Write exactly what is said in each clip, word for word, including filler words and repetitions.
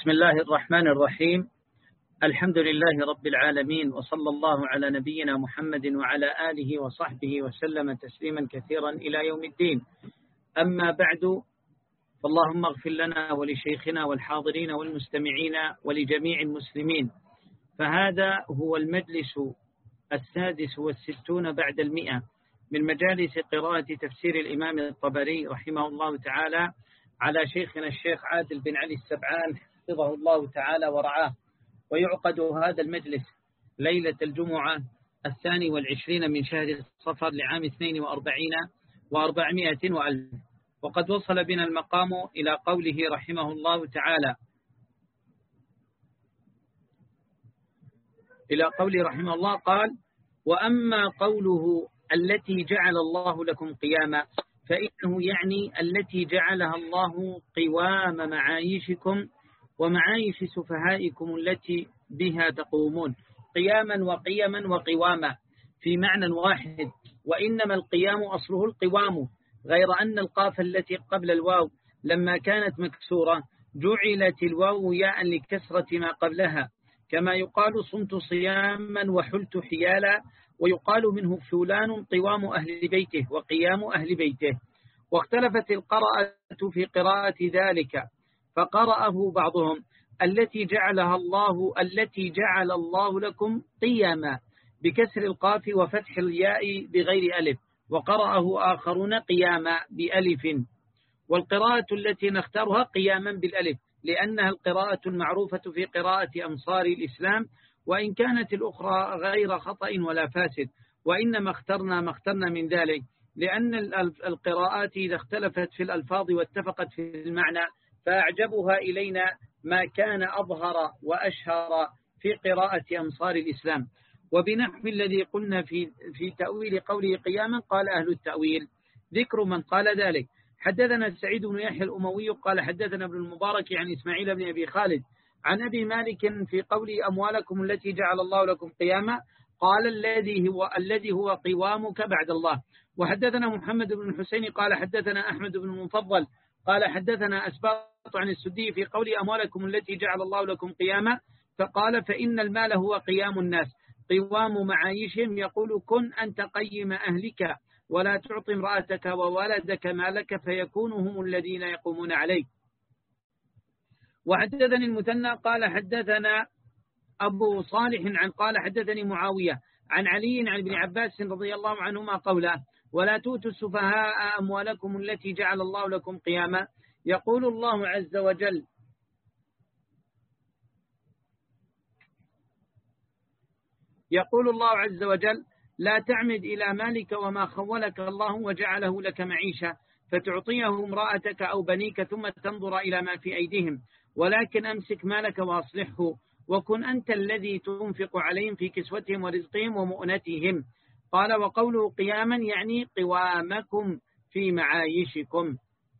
بسم الله الرحمن الرحيم. الحمد لله رب العالمين، وصلى الله على نبينا محمد وعلى آله وصحبه وسلم تسليما كثيرا إلى يوم الدين. أما بعد، فاللهم اغفر لنا ولشيخنا والحاضرين والمستمعين ولجميع المسلمين. فهذا هو المجلس السادس والستون بعد المئة من مجالس قراءة تفسير الإمام الطبري رحمه الله تعالى على شيخنا الشيخ عادل بن علي السبعان حفظه الله تعالى ورعاه. ويعقد هذا المجلس ليلة الجمعة الثاني والعشرين من شهر صفر لعام اثنين وأربعين وأربعمائة وألف. وقد وصل بنا المقام إلى قوله رحمه الله تعالى إلى قوله رحمه الله قال: وأما قوله التي جعل الله لكم قياما، فإنه يعني التي جعلها الله قوام معايشكم ومعايش سفهائكم التي بها تقومون، قياما وقيما وقواما في معنى واحد، وإنما القيام أصله القوام، غير أن القاف التي قبل الواو لما كانت مكسورة جعلت الواو ياء لكسرة ما قبلها، كما يقال صمت صياما وحلت حيالا، ويقال منه فلان قوام أهل بيته وقيام أهل بيته. واختلفت القراءة في قراءة ذلك، فقرأه بعضهم التي جعلها الله التي جعل الله لكم قياما بكسر القاف وفتح الياء بغير ألف، وقرأه آخرون قياما بألف. والقراءة التي نختارها قياما بالألف، لأنها القراءة المعروفة في قراءة أمصار الإسلام، وإن كانت الأخرى غير خطأ ولا فاسد، وإنما اخترنا ما اخترنا من ذلك لأن القراءات إذا اختلفت في الألفاظ واتفقت في المعنى فأعجبها إلينا ما كان أظهر وأشهر في قراءة أمصار الإسلام. وبنحو الذي قلنا في في تأويل قوله قياما قال أهل التأويل ذكر من قال ذلك. حدثنا سعيد بن يحيى الأموي قال حدثنا ابن المبارك عن إسماعيل بن أبي خالد عن أبي مالك في قوله أموالكم التي جعل الله لكم قياما قال الذي هو الذي هو قوامك بعد الله. وحدثنا محمد بن الحسين قال حدثنا أحمد بن المفضل قال حدثنا أسباط عن السدي في قول أموالكم التي جعل الله لكم قياما، فقال فإن المال هو قيام الناس قوام معايشهم، يقول كن أنت قيم أهلك ولا تعطي امرأتك وولدك مالك فيكونوا هم الذين يقومون عليك. وحدثني المثنى قال حدثنا أبو صالح عن قال حدثني معاوية عن علي عن ابن عباس رضي الله عنهما قوله: ولا تؤتوا السفهاء أموالكم التي جعل الله لكم قياما. يقول الله عز وجل يقول الله عز وجل: لا تعمد إلى مالك وما خولك الله وجعله لك معيشة فتعطيه امرأتك أو بنيك ثم تنظر إلى ما في أيديهم، ولكن أمسك مالك وأصلحه وكن أنت الذي تنفق عليهم في كسوتهم ورزقهم ومؤنتهم. قال: وقوله قياما يعني قوامكم في معايشكم.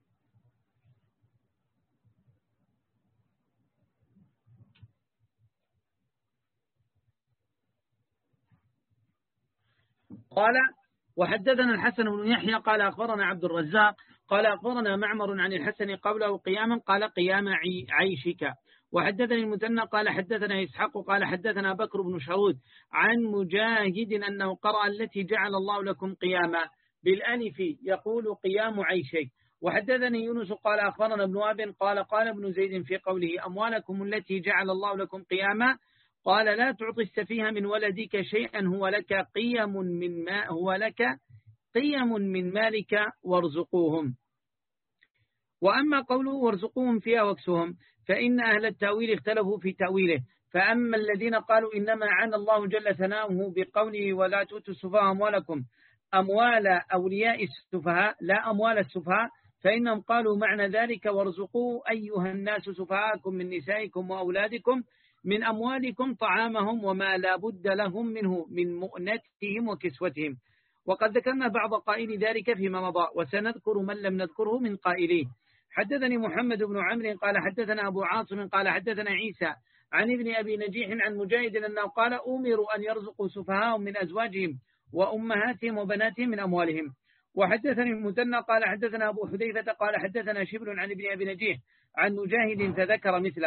قال: وحدثنا الحسن بن يحيى قال أخبرنا عبد الرزاق قال أخبرنا معمر عن الحسن قوله قياما قال قيام عيشك. وحدثني المثنى قال حدثنا إسحاق قال حدثنا بكر بن شرود عن مجاهد أنه قرأ التي جعل الله لكم قياما بالألف يقول قيام عيشك. وحدثني يونس قال أخبرنا ابن وهب قال قال ابن زيد في قوله أموالكم التي جعل الله لكم قياما قال: لا تعطي السفيه من ولدك شيئا هو لك قيم من ما هو لك قيم من مالك وارزقوهم. وأما قوله وارزقوهم فيها واكسوهم فإن أهل التأويل اختلفوا في تأويله. فأما الذين قالوا إنما عانى الله جل ثناؤه بقوله ولا تؤتوا السفهاء أموالكم أموال أولياء السفهاء لا أموال السفهاء، فإنهم قالوا معنى ذلك وارزقوا أيها الناس سفهاءكم من نسائكم وأولادكم من أموالكم طعامهم وما لا بد لهم منه من مؤنتهم وكسوتهم. وقد ذكرنا بعض قائل ذلك فيما مضى، وسنذكر من لم نذكره من قائليه. حدثني محمد بن عمرو قال حدثنا أبو عاصم قال حدثنا عيسى عن ابن أبي نجيح عن مجاهد أنه قال: أمروا أن يرزقوا سفهاءهم من أزواجهم وأمهاتهم وبناتهم من أموالهم. وحدثني المثنى قال حدثنا أبو حذيفة قال حدثنا شبل عن ابن أبي نجيح عن مجاهد فذكر مثله.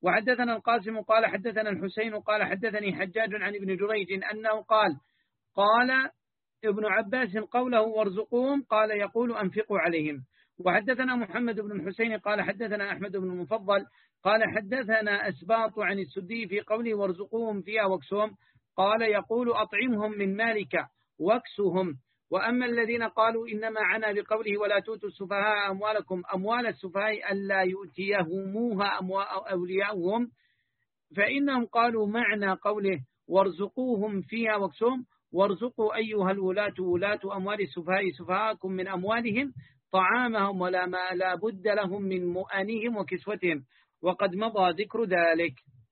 وحدثنا القاسم قال حدثنا الحسين قال حدثني حجاج عن ابن جريج أنه قال قال ابن عباس قوله وارزقوهم قال يقول أنفقوا عليهم. وحدثنا محمد بن الحسين قال حدثنا أحمد بن المفضل قال حدثنا أسباط عن السدي في قوله وارزقوهم فيها واكسوهم قال يقول أطعمهم من مالك واكسهم. وأما الذين قالوا إنما عنا بقوله ولا تؤتوا السفهاء أموالكم أموال السفهاء ألا يؤتيهموها أولياؤهم فإنهم قالوا معنى قوله وارزقوهم فيها واكسوهم وارزقوا أيها الولاة ولاة أموال السفهاء سفهاءكم من أموالهم طعامهم ولا ما لا بد لهم من مؤانهم وكسوتهم وقد مضى ذكر ذلك.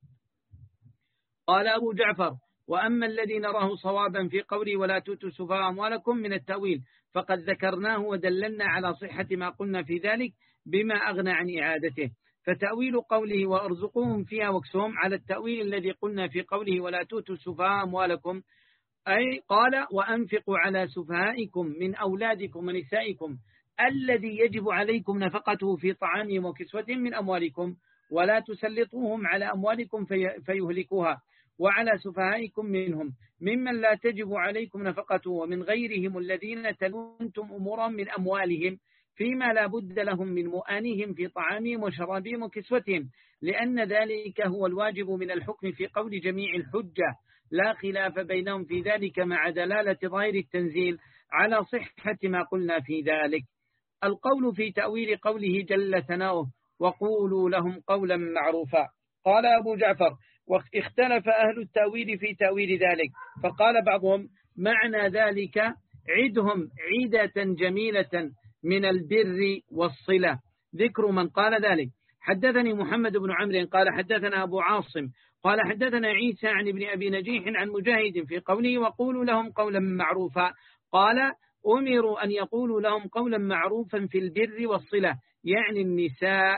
قال أبو جعفر وأما الذي نراه صوابا في قوله ولا تؤتوا السفهاء أموالكم من التأويل فقد ذكرناه ودللنا على صحة ما قلنا في ذلك بما أغنى عن إعادته. فتأويل قوله وارزقوهم فيها واكسوهم على التأويل الذي قلنا في قوله ولا تؤتوا السفهاء أموالكم أي قال وأنفقوا على سفهائكم من أولادكم ونسائكم الذي يجب عليكم نفقته في طعامهم وكسوتهم من أموالكم ولا تسلطوهم على أموالكم في فيهلكوها وعلى سفهائكم منهم ممن لا تجب عليكم نفقته ومن غيرهم الذين تلونتم أمورا من أموالهم فيما لا بد لهم من مؤانهم في طعامهم وشرابهم وكسوتهم لأن ذلك هو الواجب من الحكم في قول جميع الحجة لا خلاف بينهم في ذلك مع دلالة ظاهر التنزيل على صحة ما قلنا في ذلك. القول في تأويل قوله جل ثناؤه وقولوا لهم قولا معروفا. قال أبو جعفر واختلف أهل التأويل في تأويل ذلك فقال بعضهم معنى ذلك عدهم عيدة جميلة من البر والصلة ذكر من قال ذلك. حدثني محمد بن عمرو قال حدثنا أبو عاصم قال حدثنا عيسى عن ابن أبي نجيح عن مجاهد في قوله وقولوا لهم قولا معروفا قال أمروا أن يقولوا لهم قولا معروفا في البر والصلة يعني النساء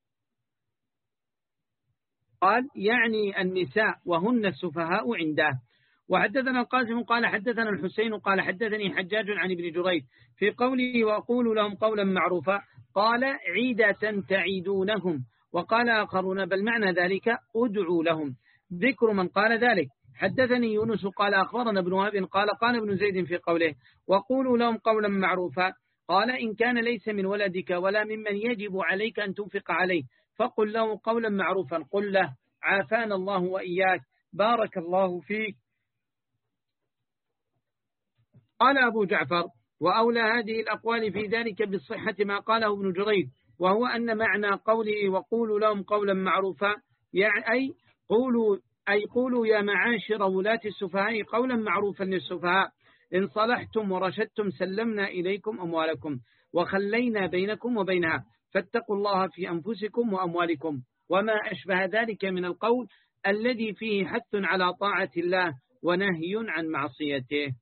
قال يعني النساء وهن السفهاء عنده. وحدثنا القاسم قال حدثنا الحسين قال حدثني حجاج عن ابن جريج في قوله وقولوا لهم قولا معروفا قال عيدة تعيدونهم وقال آخرون بل معنى ذلك أدعوا لهم ذكر من قال ذلك. حدثني يونس قال أخبرنا ابن وهب قال قال ابن زيد في قوله وقولوا لهم قولا معروفا قال إن كان ليس من ولدك ولا ممن يجب عليك أن تنفق عليه فقل له قولا معروفا قل له عافانا الله وإياك بارك الله فيك. قال أبو جعفر وأولى هذه الأقوال في ذلك بالصحة ما قاله ابن جريج وهو أن معنى قوله وقولوا لهم قولا معروفا يعني أي قولوا أي قولوا يا معاشر ولاة السفهاء قولا معروفا للسفهاء إن صلحتم ورشدتم سلمنا إليكم أموالكم وخلينا بينكم وبينها فاتقوا الله في أنفسكم وأموالكم وما أشبه ذلك من القول الذي فيه حث على طاعة الله ونهي عن معصيته.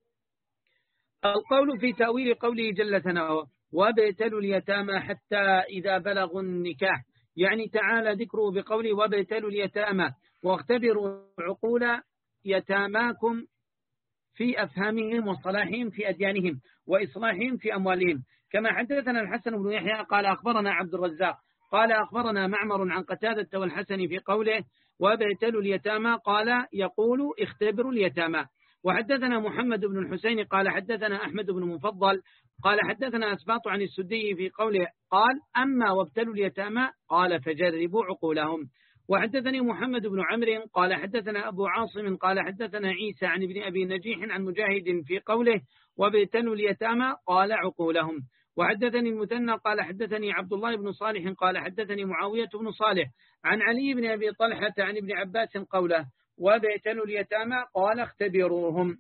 القول في تأويل قوله جل ثناؤه وابتلوا اليتامى حتى إذا بلغوا النكاح يعني تعالى ذكره بقوله وابتلوا اليتامى واختبروا عقول يتاماكم في أفهامهم وصلاحهم في أديانهم وإصلاحهم في أموالهم. كما حدثنا الحسن بن يحيى قال أخبرنا عبد الرزاق قال أخبرنا معمر عن قتادة والحسن في قوله وابتلوا اليتامى قال يقول اختبروا اليتامى. وحدثنا محمد بن الحسين قال حدثنا أحمد بن مفضل قال حدثنا أسباط عن السدي في قوله قال أما وابتلوا اليتامى قال فجربوا عقولهم. وحدثني محمد بن عمرو قال حدثنا أبو عاصم قال حدثنا عيسى عن ابن أبي نجيح عن مجاهد في قوله وابتلوا اليتامى قال عقولهم. وحدثني المثنى قال حدثني عبد الله بن صالح قال حدثني معاوية بن صالح عن علي بن أبي طلحة عن ابن عباس قوله وابتلوا اليتامى قال اختبروهم.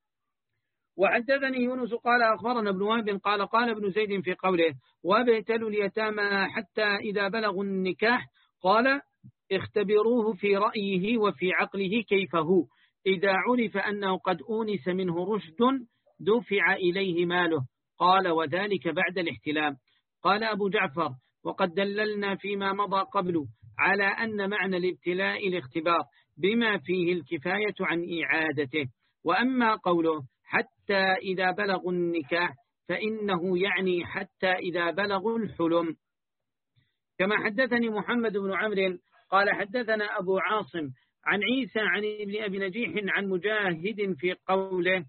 وحدثني يونس قال أخبرنا ابن وهب قال قال ابن زيد في قوله وابتلوا اليتامى حتى إذا بلغوا النكاح قال اختبروه في رأيه وفي عقله كيف هو إذا عرف أنه قد أونس منه رشد دفع إليه ماله قال وذلك بعد الاحتلام. قال أبو جعفر وقد دللنا فيما مضى قبل على أن معنى الابتلاء الاختبار بما فيه الكفاية عن إعادته. وأما قوله حتى إذا بلغوا النكاح فإنه يعني حتى إذا بلغوا الحلم. كما حدثني محمد بن عمرو قال حدثنا أبو عاصم عن عيسى عن ابن أبي نجيح عن مجاهد في قوله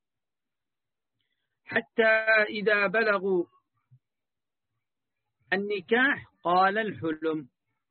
حتى إذا بلغوا النكاح قال الحلم.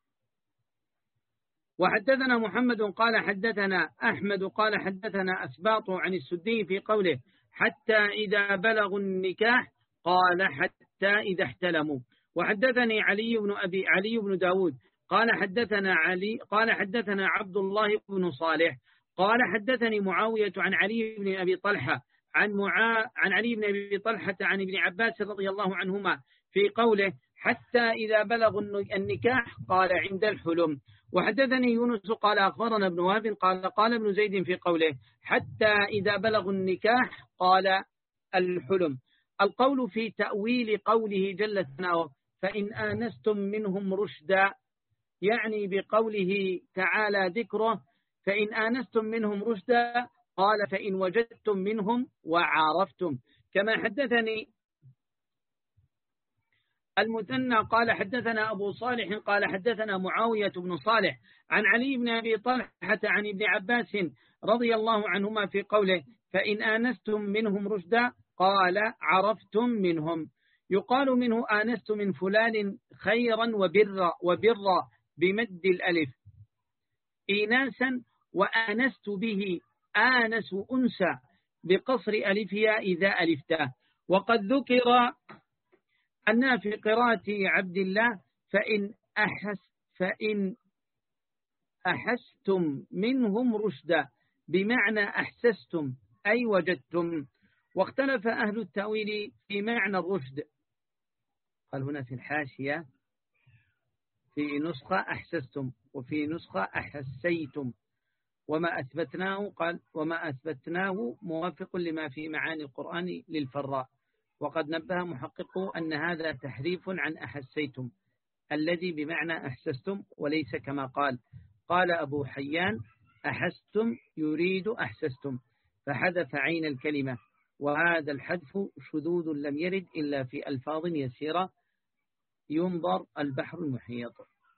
وحدثنا محمد قال حدثنا أحمد قال حدثنا أسباط عن السدي في قوله حتى إذا بلغوا النكاح قال حتى إذا احتلموا. وحدثني علي بن أبي علي بن داود قال حدثنا علي قال حدثنا عبد الله بن صالح قال حدثني معاوية عن علي بن أبي طلحة عن معا عن علي بن أبي طلحة عن ابن عباس رضي الله عنهما في قوله حتى إذا بلغوا النكاح قال عند الحلم. وحدثني يونس قال أخبرنا ابن وهب قال قال ابن زيد في قوله حتى إذا بلغوا النكاح قال الحلم. القول في تأويل قوله جل ثناؤه فإن آنستم منهم رشدا، يعني بقوله تعالى ذكره فإن آنستم منهم رشدا قال فإن وجدتم منهم وعارفتم. كما حدثني المثنى قال حدثنا أبو صالح قال حدثنا معاوية بن صالح عن علي بن أبي طلحة عن ابن عباس رضي الله عنهما في قوله فإن آنستم منهم رشدا قال عرفتم منهم. يقال منه آنست من فلان خيرا وبرا وبرا بمد الألف إيناسا، وآنست به آنس أنسى بقصر ألفها إذا ألفته. وقد ذكر أن في قراءة عبد الله فإن أحس فإن أحستم منهم رشدا بمعنى أحسستم أي وجدتم. واختلف أهل التأويل في معنى الرشد. قال هنا في الحاشية في نسخة أحسستم وفي نسخة أحسيتم، وما أثبتناه قال وما أثبتناه موافق لما في معاني القرآن للفراء. وقد نبه محققه أن هذا تحريف عن أحسيتم الذي بمعنى أحسستم وليس كما قال قال أبو حيان أحستم يريد أحسستم فحذف عين الكلمة، وهذا الحذف شذوذ لم يرد إلا في ألفاظ يسيرة ينظر البحر المحيط.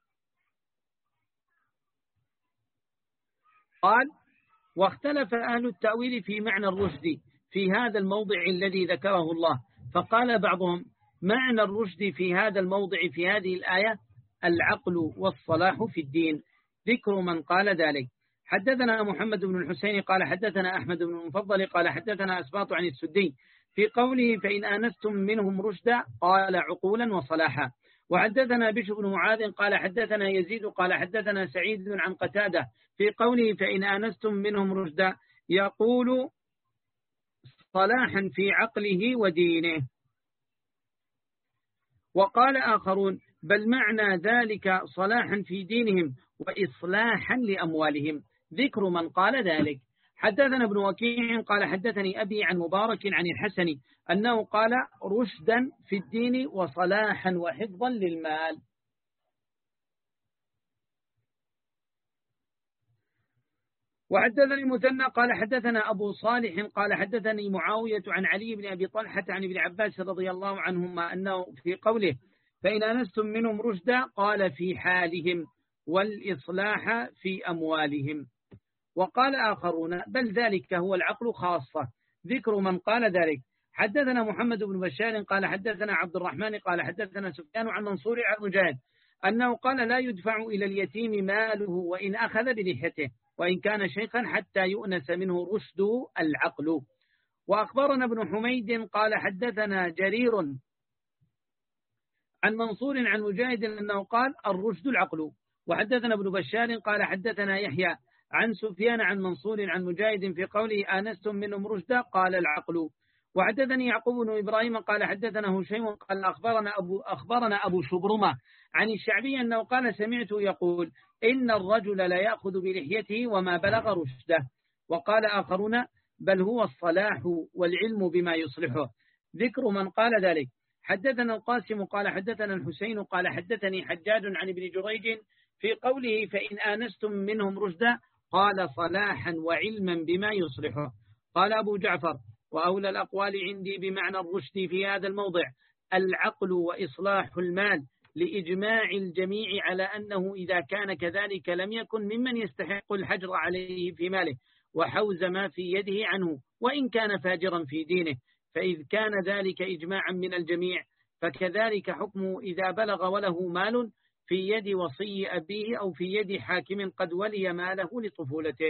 قال واختلف أهل التأويل في معنى الرشد في هذا الموضع الذي ذكره الله، فقال بعضهم معنى الرشد في هذا الموضع في هذه الآية العقل والصلاح في الدين. ذكر من قال ذلك حدثنا محمد بن الحسين قال حدثنا أحمد بن المفضل قال حدثنا أسباط عن السدي في قوله فإن آنستم منهم رشدا قال عقولا وصلاحا. وحدثنا بشر بن معاذ قال حدثنا يزيد قال حدثنا سعيد عن قتادة في قوله فإن آنستم منهم رشدا يقول صلاحا في عقله ودينه. وقال آخرون بل معنى ذلك صلاحا في دينهم وإصلاحا لأموالهم. ذكر من قال ذلك حدثنا ابن وكيع قال حدثني أبي عن مبارك عن الحسن أنه قال رشدا في الدين وصلاحا وحفظا للمال. وحدثني المثنى قال حدثنا أبو صالح قال حدثني معاوية عن علي بن أبي طلحة عن ابن عباس رضي الله عنهما أنه في قوله فإن آنستم منهم رشدا قال في حالهم والإصلاح في أموالهم. وقال آخرون بل ذلك هو العقل خاصة. ذكر من قال ذلك حدثنا محمد بن بشار قال حدثنا عبد الرحمن قال حدثنا سفيان عن منصور عن مجاهد أنه قال لا يدفع إلى اليتيم ماله وإن أخذ بلحيته وإن كان شيخا حتى يؤنس منه رشد العقل. وأخبرنا ابن حميد قال حدثنا جرير عن منصور عن مجاهد أنه قال الرشد العقل. وحدثنا ابن بشار قال حدثنا يحيى عن سفيان عن منصور عن مجاهد في قوله آنستم منهم رشدا قال العقل. وحدثني يعقوب بن إبراهيم قال حدثنا هشيم قال أخبرنا أبو, أخبرنا أبو شبرمة عن الشعبي أنه قال سمعت يقول إن الرجل لا يأخذ بلحيته وما بلغ رشده. وقال آخرون بل هو الصلاح والعلم بما يصلحه. ذكر من قال ذلك حدثنا القاسم قال حدثنا الحسين قال حدثني حجاج عن ابن جريج في قوله فإن آنستم منهم رشدا قال صلاحا وعلما بما يصلحه. قال أبو جعفر وأولى الأقوال عندي بمعنى الرشد في هذا الموضع العقل وإصلاح المال لإجماع الجميع على أنه إذا كان كذلك لم يكن ممن يستحق الحجر عليه في ماله وحوز ما في يده عنه وإن كان فاجرا في دينه. فإذ كان ذلك إجماعا من الجميع فكذلك حكمه إذا بلغ وله مال في يد وصي أبيه أو في يد حاكم قد ولي ماله لطفولته.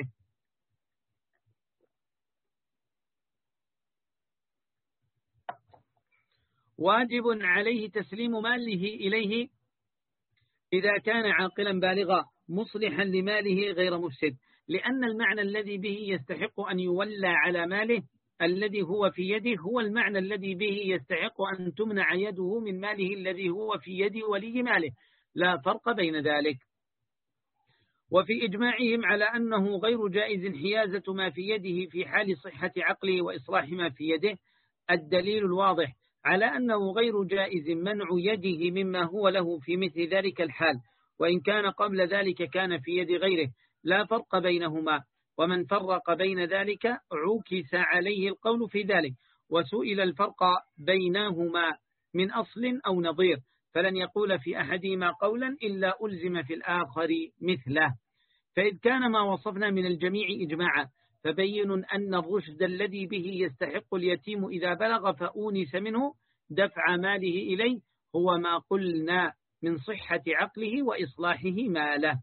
واجب عليه تسليم ماله إليه إذا كان عاقلا بالغا مصلحا لماله غير مفسد، لأن المعنى الذي به يستحق أن يولى على ماله الذي هو في يده هو المعنى الذي به يستحق أن تمنع يده من ماله الذي هو في يد ولي ماله، لا فرق بين ذلك. وفي إجماعهم على أنه غير جائز حيازة ما في يده في حال صحة عقله وإصلاح ما في يده الدليل الواضح على أنه غير جائز منع يده مما هو له في مثل ذلك الحال، وإن كان قبل ذلك كان في يد غيره، لا فرق بينهما. ومن فرق بين ذلك عكس عليه القول في ذلك، وسئل الفرق بينهما من أصل أو نظير، فلن يقول في أحدهما قولا إلا ألزم في الآخر مثله. فإذ كان ما وصفنا من الجميع إجماعا فبين أن الرشد الذي به يستحق اليتيم إذا بلغ فأونس منه دفع ماله إليه هو ما قلنا من صحة عقله وإصلاحه ماله.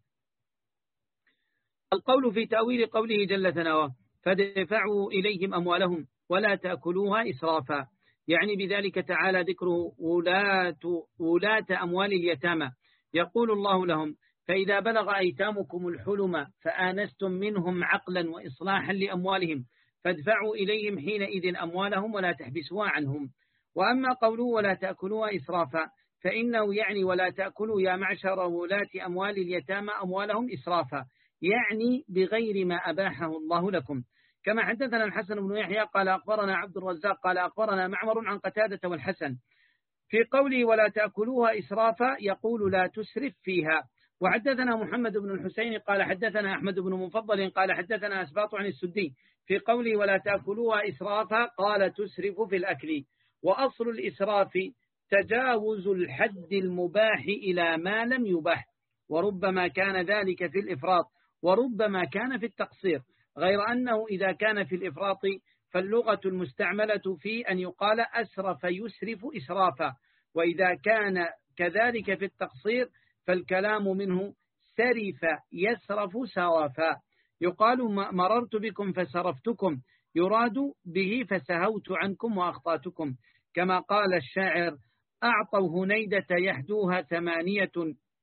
القول في تأويل قوله جل ثناؤه فدفعوا إليهم أموالهم ولا تأكلوها إسرافا، يعني بذلك تعالى ذكره ولاة, ولاة أموال اليتامى. يقول الله لهم فإذا بلغ أيتامكم الحلم فآنستم منهم عقلا وإصلاحا لأموالهم فادفعوا إليهم حينئذ أموالهم ولا تحبسوها عنهم. وأما قوله ولا تأكلوها إسرافا فإنه يعني ولا تأكلوا يا معشر ولاة أموال اليتامى أموالهم إسرافا، يعني بغير ما أباحه الله لكم. كما حدثنا الحسن بن يحيى قال أخبرنا عبد الرزاق قال أخبرنا معمر عن قتادة والحسن في قوله ولا تأكلوها إسرافا يقول لا تسرف فيها. وحدثنا محمد بن الحسين قال حدثنا أحمد بن مفضل قال حدثنا أسباط عن السدي في قوله ولا تأكلوها إسرافا قال تسرف في الأكل. وأصل الإسراف تجاوز الحد المباح إلى ما لم يباح، وربما كان ذلك في الإفراط وربما كان في التقصير، غير أنه إذا كان في الإفراط فاللغة المستعملة في أن يقال أسرف يسرف إسرافا، وإذا كان كذلك في التقصير فالكلام منه سرف يسرف سرافا. يقال مررت بكم فسرفتكم، يراد به فسهوت عنكم وأخطأتكم، كما قال الشاعر أعطوا هنيدة يحدوها ثمانية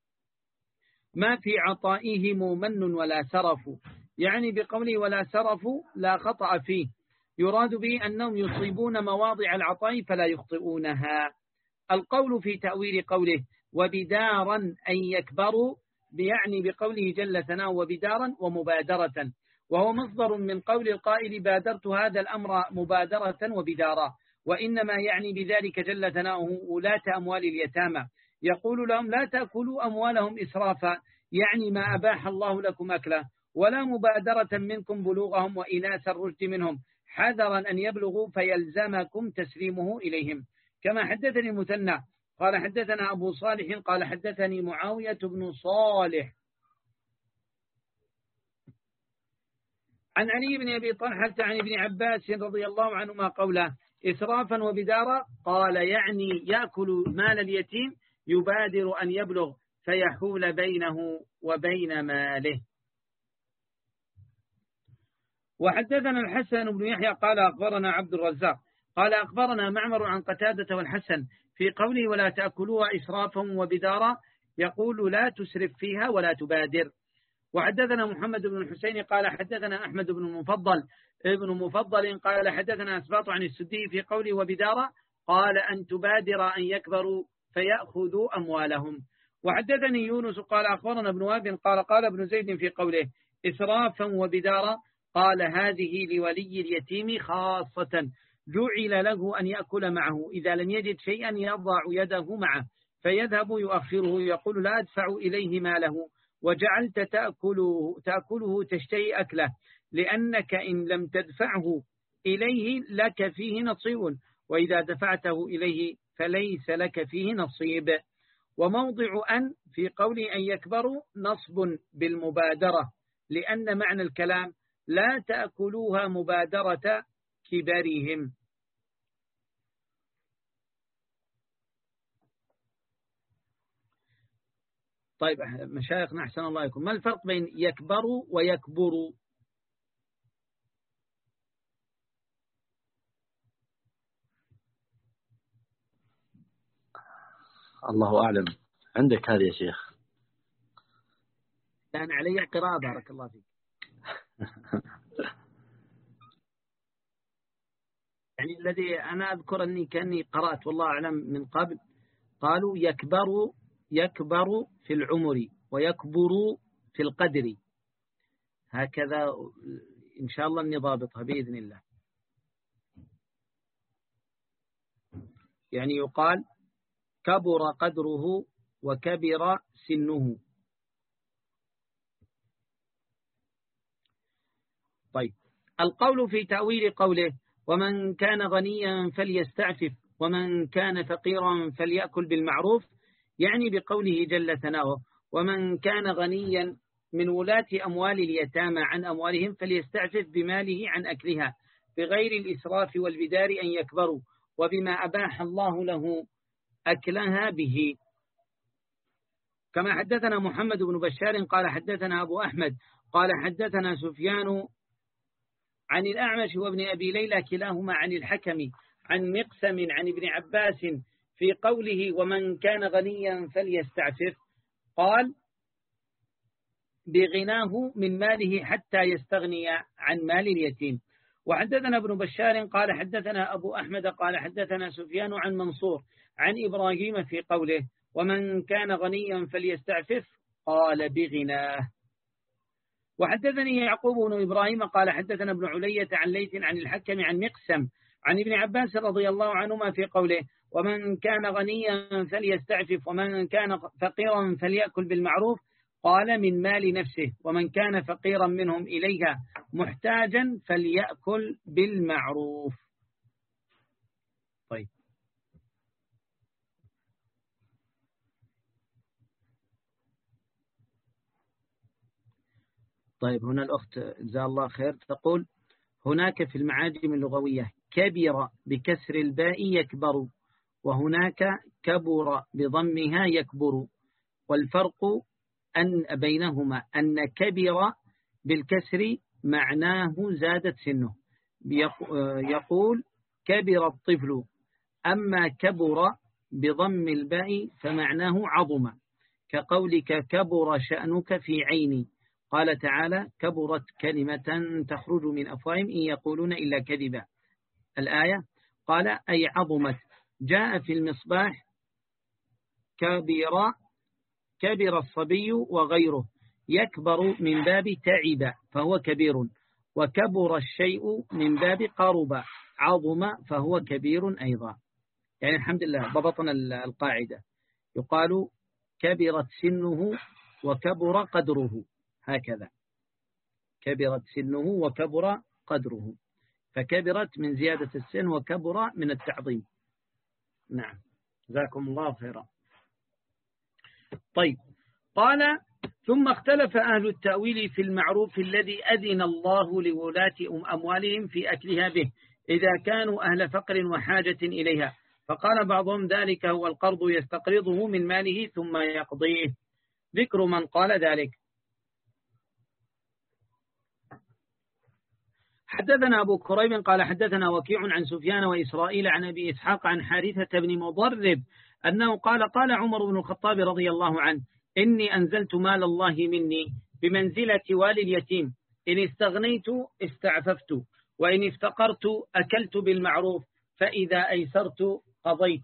ما في عطائهم من ولا سرف، يعني بقوله ولا سرف لا خطأ فيه، يراد به أنهم يصيبون مواضع العطاء فلا يخطئونها. القول في تأويل قوله وبدارا أن يكبروا يعني بقوله جل ثناؤه وبدارا ومبادرة، وهو مصدر من قول القائل بادرت هذا الأمر مبادرة وبدارا، وإنما يعني بذلك جل ثناؤه ولاة أموال اليتامى، يقول لهم لا تأكلوا أموالهم إسرافا، يعني ما أباح الله لكم أكله، ولا مبادرة منكم بلوغهم وإناث الرشد منهم حذرا أن يبلغوا فيلزمكم تسليمه إليهم. كما حدثني المثنى قال حدثنا أبو صالح قال حدثني معاوية بن صالح عن علي بن أبي طلحة عن ابن عباس رضي الله عنهما قوله إسرافا وبدارا، قال يعني يأكل مال اليتيم يبادر أن يبلغ فيحول بينه وبين ماله. وحدثنا الحسن بن يحيى قال أخبرنا عبد الرزاق قال أخبرنا معمر عن قتادة والحسن في قوله ولا تأكلوها إسرافا وبدارا يقول لا تسرف فيها ولا تبادر. وحدثنا محمد بن الحسين قال حدثنا أحمد بن المفضل ابن مفضل قال حدثنا أسباط عن السدي في قوله وبدارا قال أن تبادر أن يكبروا فيأخذوا أموالهم. وحدثني يونس قال أخبرنا ابن وهب قال قال ابن زيد في قوله إسرافا وبدارا قال هذه لولي اليتيم خاصة، جعل له أن يأكل معه إذا لم يجد شيئا يضع يده معه فيذهب يؤخره يقول لا أدفع إليه ماله، وجعلت تأكله, تأكله تشتهي أكله، لأنك إن لم تدفعه إليه لك فيه نصيب، وإذا دفعته إليه فليس لك فيه نصيب. وموضع أن في قوله أن يكبروا نصب بالمبادرة، لأن معنى الكلام لا تأكلوها مبادرة كبرهم. طيب مشايخنا أحسن الله عليكم، ما الفرق بين يكبروا ويكبروا؟ الله أعلم، عندك هذا يا شيخ؟ كان علي قراءة بارك الله فيك. يعني الذي أنا أذكر أني كأني قرأت والله أعلم من قبل، قالوا يكبر يكبر في العمر ويكبر في القدر، هكذا إن شاء الله أني ضابطها بإذن الله. يعني يقال كبر قدره وكبر سنه. طيب القول في تأويل قوله ومن كان غنيا فليستعفف ومن كان فقيرا فليأكل بالمعروف، يعني بقوله جل ثناؤه ومن كان غنيا من ولاة أموال اليتامى عن أموالهم فليستعفف بماله عن أكلها بغير الإسراف والبدار أن يكبروا، وبما أباح الله له أكلها به. كما حدثنا محمد بن بشار قال حدثنا أبو أحمد قال حدثنا سفيان عن الأعمش وابن أبي ليلى كلاهما عن الحكم عن مقسم عن ابن عباس في قوله ومن كان غنيا فليستعفف، قال بغناه من ماله حتى يستغني عن مال اليتيم. وحدثنا ابن بشار قال حدثنا أبو أحمد قال حدثنا سفيان عن منصور عن إبراهيم في قوله ومن كان غنيا فليستعفف قال بغناه. وحدثني يعقوب بن إبراهيم قال حدثنا ابن علية عن ليث عن الحكم عن مقسم عن ابن عباس رضي الله عنهما في قوله ومن كان غنيا فليستعفف ومن كان فقيرا فليأكل بالمعروف، قال من مال نفسه، ومن كان فقيرا منهم إليها محتاجا فليأكل بالمعروف. طيب طيب هنا الأخت جزاها الله خير تقول هناك في المعاجم اللغوية كبر بكسر الباء يكبر، وهناك كبر بضمها يكبر، والفرق أن بينهما أن كبر بالكسر معناه زادت سنه، يقول كبر الطفل، أما كبر بضم الباء فمعناه عظم، كقولك كبر شأنك في عيني. قال تعالى كبرت كلمة تخرج من أفواههم إن يقولون إلا كذبا، الآية قال أي عظمت. جاء في المصباح كبر كبر الصبي وغيره، يكبر من باب تعب فهو كبير، وكبر الشيء من باب قرب عظم فهو كبير أيضا. يعني الحمد لله ضبطنا القاعدة، يقال كبرت سنه وكبر قدره، هكذا كبرت سنه وكبر قدره، فكبرت من زيادة السن وكبر من التعظيم. نعم جزاكم الله خيرا. طيب قال ثم اختلف أهل التأويل في المعروف الذي أذن الله لولاة أموالهم في أكلها به إذا كانوا أهل فقر وحاجة إليها، فقال بعضهم ذلك هو القرض يستقرضه من ماله ثم يقضيه. ذكر من قال ذلك. حدثنا أبو كريب قال حدثنا وكيع عن سفيان وإسرائيل عن أبي إسحاق عن حارثة بن مضرب أنه قال قال عمر بن الخطاب رضي الله عنه إني أنزلت مال الله مني بمنزلة والي اليتيم، إن استغنيت استعففت وإن افتقرت أكلت بالمعروف فإذا أيسرت قضيت.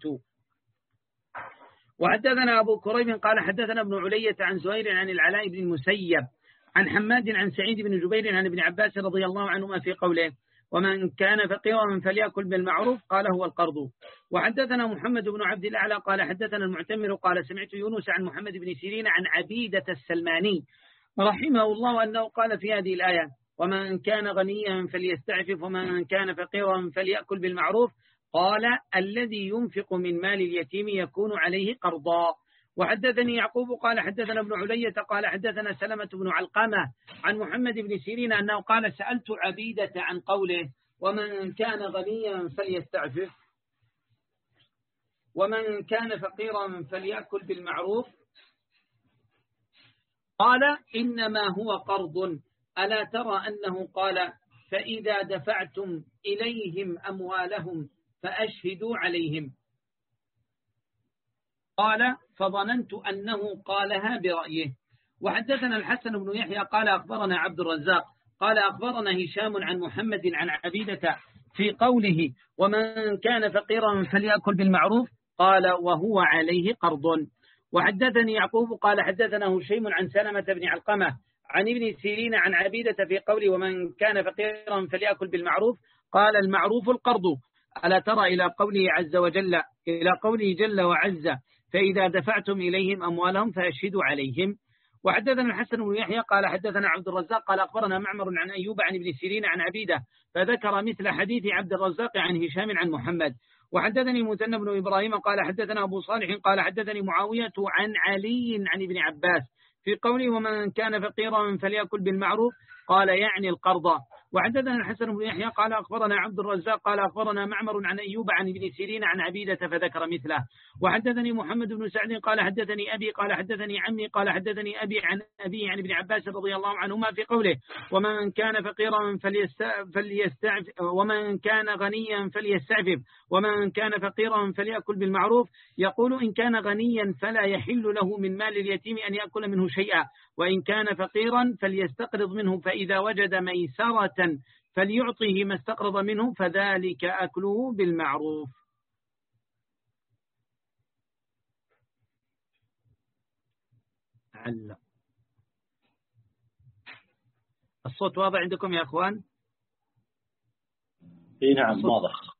وحدثنا أبو كريب قال حدثنا ابن علية عن زهير عن العلاء بن المسيب عن حماد عن سعيد بن جبير عن ابن عباس رضي الله عنهما في قوله ومن كان فقيرا فليأكل بالمعروف قال هو القرض. وحدثنا محمد بن عبد الأعلى قال حدثنا المعتمر قال سمعت يونس عن محمد بن سيرين عن عبيدة السلماني رحمه الله أنه قال في هذه الآية ومن كان غنيا فليستعفف ومن كان فقيرا فليأكل بالمعروف، قال الذي ينفق من مال اليتيم يكون عليه قرضا، وحدثني يعقوب قال حدثنا ابن علية قال حدثنا سلمة بن علقمة عن محمد بن سيرين أنه قال سألت عبيدة عن قوله ومن كان غنيا فليستعفف ومن كان فقيرا فليأكل بالمعروف قال إنما هو قرض ألا ترى أنه قال فإذا دفعتم إليهم أموالهم فأشهدوا عليهم قال فظننت أنه قالها برأيه. وحدثنا الحسن بن يحيى قال أخبرنا عبد الرزاق قال أخبرنا هشام عن محمد عن عبيدة في قوله ومن كان فقيرا فليأكل بالمعروف قال وهو عليه قرض. وحدثني يعقوب قال حدثنا هشيم عن سلمة بن علقمة عن ابن سيرين عن عبيدة في قوله ومن كان فقيرا فليأكل بالمعروف قال المعروف القرض ألا ترى إلى قوله عز وجل إلى قوله جل وعز فإذا دفعتم إليهم أموالهم فأشهدوا عليهم. وحدثنا الحسن بن يحيى قال حدثنا عبد الرزاق قال أخبرنا معمر عن أيوب عن ابن سيرين عن عبيدة فذكر مثل حديث عبد الرزاق عن هشام عن محمد. وحدثني المثنى بن إبراهيم قال حدثنا أبو صالح قال حدثني معاوية عن علي عن ابن عباس في قوله ومن كان فقيرا فليأكل بالمعروف قال يعني القرض. وحدثنا الحسن بن يحيى قال أخبرنا عبد الرزاق قال أخبرنا معمر عن أيوب عن ابن سيرين عن عبيدة فذكر مثله. وحدثني محمد بن سعد قال حدثني أبي قال حدثني عمي قال حدثني أبي عن أبي عن ابن عباس رضي الله عنهما في قوله ومن كان فقيرا فليستعفف ومن كان غنيا فليستعفف ومن كان فقيرا فليأكل بالمعروف يقول إن كان غنيا فلا يحل له من مال اليتيم أن يأكل منه شيئا وإن كان فقيرا فليستقرض منه فإذا وجد ميسرة فليعطه ما استقرض منه فذلك أكله بالمعروف. علّ. الصوت واضح عندكم يا أخوان؟ اي نعم واضح.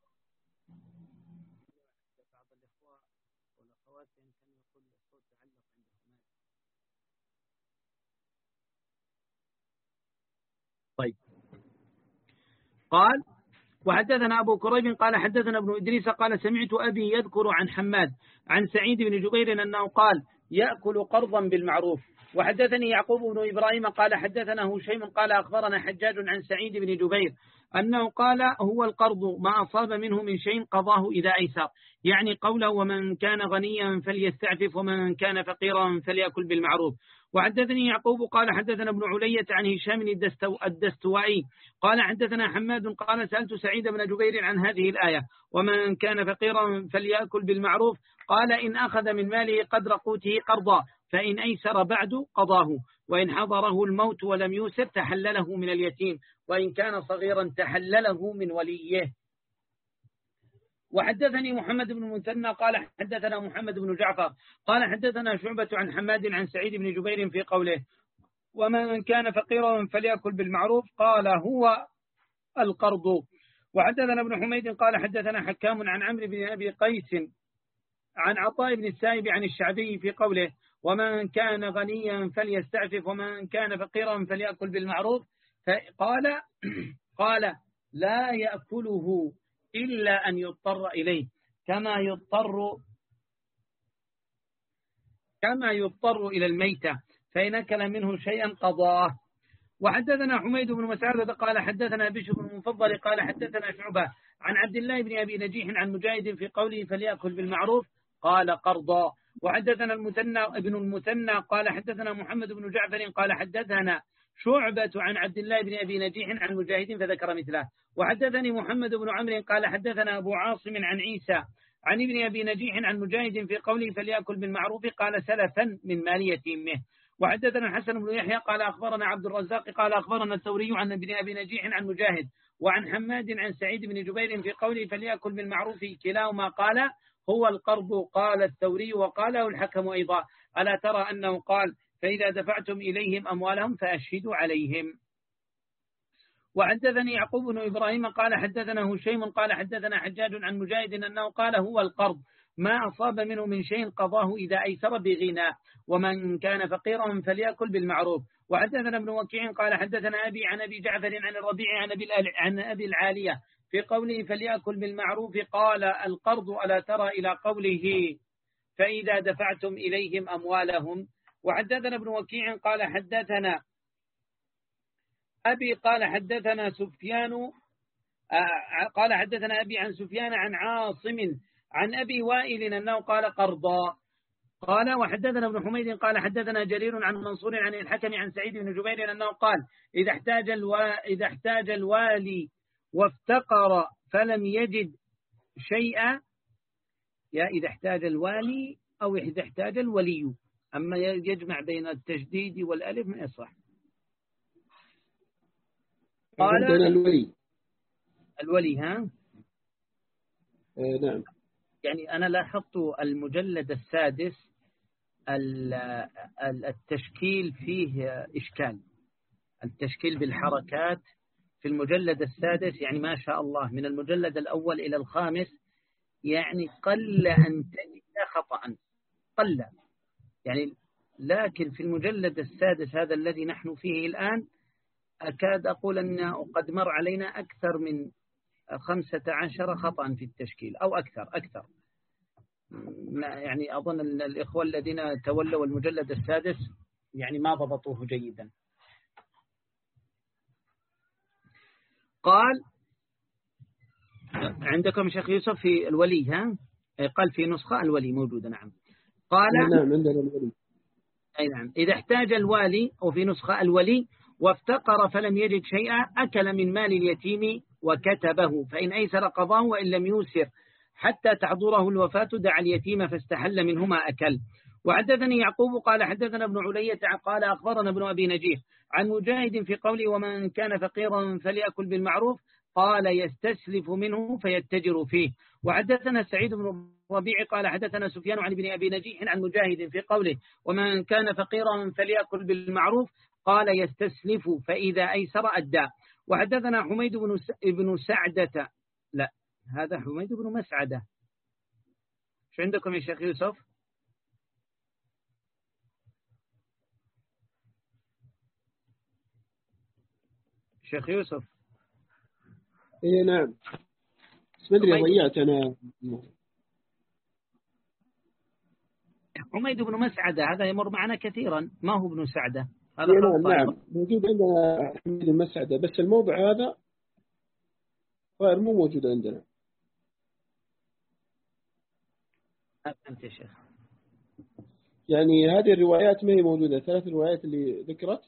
طيب قال وحدثنا أبو كريب قال حدثنا ابن إدريس قال سمعت أبي يذكر عن حماد عن سعيد بن جبير أنه قال يأكل قرضا بالمعروف. وحدثني يعقوب بن إبراهيم قال حدثنا هشيم قال أخبرنا حجاج عن سعيد بن جبير أنه قال هو القرض ما أصاب منه من شيء قضاه إذا أيسر يعني قوله ومن كان غنيا فليستعفف ومن كان فقيرا فليأكل بالمعروف. وحدثني يعقوب قال حدثنا ابن علية عن هشام الدستوائي قال حدثنا حماد قال سألت سعيد بن جبير عن هذه الآية ومن كان فقيرا فليأكل بالمعروف قال إن أخذ من ماله قدر قوته قرضا فإن أيسر بعد قضاه وإن حضره الموت ولم يوسر تحلله من اليتيم وإن كان صغيرا تحلله من وليه. وحدثني محمد بن المثنى قال حدثنا محمد بن جعفر قال حدثنا شعبة عن حماد عن سعيد بن جبير في قوله ومن كان فقيرا فليأكل بالمعروف قال هو القرض. وحدثنا ابن حميد قال حدثنا حكام عن عمرو بن أبي قيس عن عطاء بن السائب عن الشعبي في قوله ومن كان غنيا فليستعفف ومن كان فقيرا فليأكل بالمعروف فقال قال لا يأكله إلا أن يضطر إليه كما يضطر كما يضطر إلى الميتة فإن أكل منه شيئا قضاه. وحدثنا حميد بن مسعود قال حدثنا بشر بن المفضل قال حدثنا شعبة عن عبد الله بن أبي نجيح عن مجاهد في قوله فليأكل بالمعروف قال قرضا. وحدثنا المثنى ابن المثنى قال حدثنا محمد بن جعفر قال حدثنا شعبة عن عبد الله بن أبي نجيح عن مجاهد فذكر مثله. وحدثني محمد بن عمرو قال حدثنا أبو عاصم عن عيسى عن ابن أبي نجيح عن مجاهد في قوله فليأكل بالمعروف قال سلفا من مال يتيمه. وحدثنا الحسن بن يحيى قال أخبرنا عبد الرزاق قال أخبرنا الثوري عن ابن أبي نجيح عن مجاهد وعن حماد عن سعيد بن جبير في قوله فليأكل بالمعروف كلاهما قال هو القرض. قال الثوري وقاله الحكم أيضا ألا ترى أنه قال فإذا دفعتم إليهم أموالهم فأشهدوا عليهم. وحدثني يعقوب بن إبراهيم قال حدثنا هشيم قال حدثنا حجاج عن مجاهد أنه قال هو القرض ما أصاب منه من شيء قضاه إذا أيسر بغنى ومن كان فقيرا فليأكل بالمعروف. وحدثنا ابن وكيع قال حدثنا أبي عن أبي جعفر عن الربيع عن أبي, عن أبي العالية في قوله فليأكل بالمعروف قال القرض ألا ترى إلى قوله فإذا دفعتم إليهم أموالهم. وحدثنا ابن وكيع قال حدثنا أبي قال حدثنا سفيان قال حدثنا أبي عن سفيان عن عاصم عن أبي وائل أنه قال قرضا. قال وحدثنا ابن حميد قال حدثنا جرير عن منصور عن الحكم عن سعيد بن جبير أنه قال إذا احتاج الوا... إذا احتاج الوالي وافتقر فلم يجد شيئا، يا إذا احتاج الوالي أو إذا احتاج الولي، أما يجمع بين التشديد والألف ما يصح. قال الولي الولي ها آه نعم. يعني أنا لاحظت المجلد السادس التشكيل فيه إشكال، التشكيل بالحركات في المجلد السادس يعني ما شاء الله من المجلد الأول إلى الخامس يعني قل أن تجد خطأ قل يعني، لكن في المجلد السادس هذا الذي نحن فيه الآن أكاد أقول أن قد مر علينا أكثر من خمسة عشر خطأ في التشكيل أو أكثر أكثر يعني أظن أن الإخوة الذين تولوا المجلد السادس يعني ما ضبطوه جيدا. قال عندكم شيخ يوسف في الولي ها قال في نسخة الولي موجودة نعم. قال نعم عندنا الولي أي نعم إذا احتاج الوالي أو في نسخة الولي وافتقر فلم يجد شيئا أكل من مال اليتيم وكتبه، فإن أيسر قضاه وإن لم يوسر حتى تحضره الوفاة دعا اليتيم فاستحل منهما أكل. وحدثني يعقوب قال حدثنا ابن علية قال أخبرنا ابن أبي نجيح عن مجاهد في قوله ومن كان فقيرا فليأكل بالمعروف قال يستسلف منه فيتجر فيه. وحدثنا سعيد بن ربيع قال حدثنا سفيان عن ابن أبي نجيح عن مجاهد في قوله ومن كان فقيرا فليأكل بالمعروف قال يستسلف فإذا أيسر أدى. وحدثنا حميد بن ابن سعدة لا هذا حميد بن مسعدة. شو عندكم يا شيخ يوسف؟ شيخ يوسف ايه نعم بس ما ادري ضيعت انا. حميد بن مسعدة هذا يمر معنا كثيرا ما هو ابن سعدة هذا إيه نعم, نعم موجود عندنا حميد المسعدة بس الموضع هذا غير مو موجود عندنا. أنت يا شيخ يعني هذه الروايات ما هي موجودة، ثلاث روايات اللي ذكرت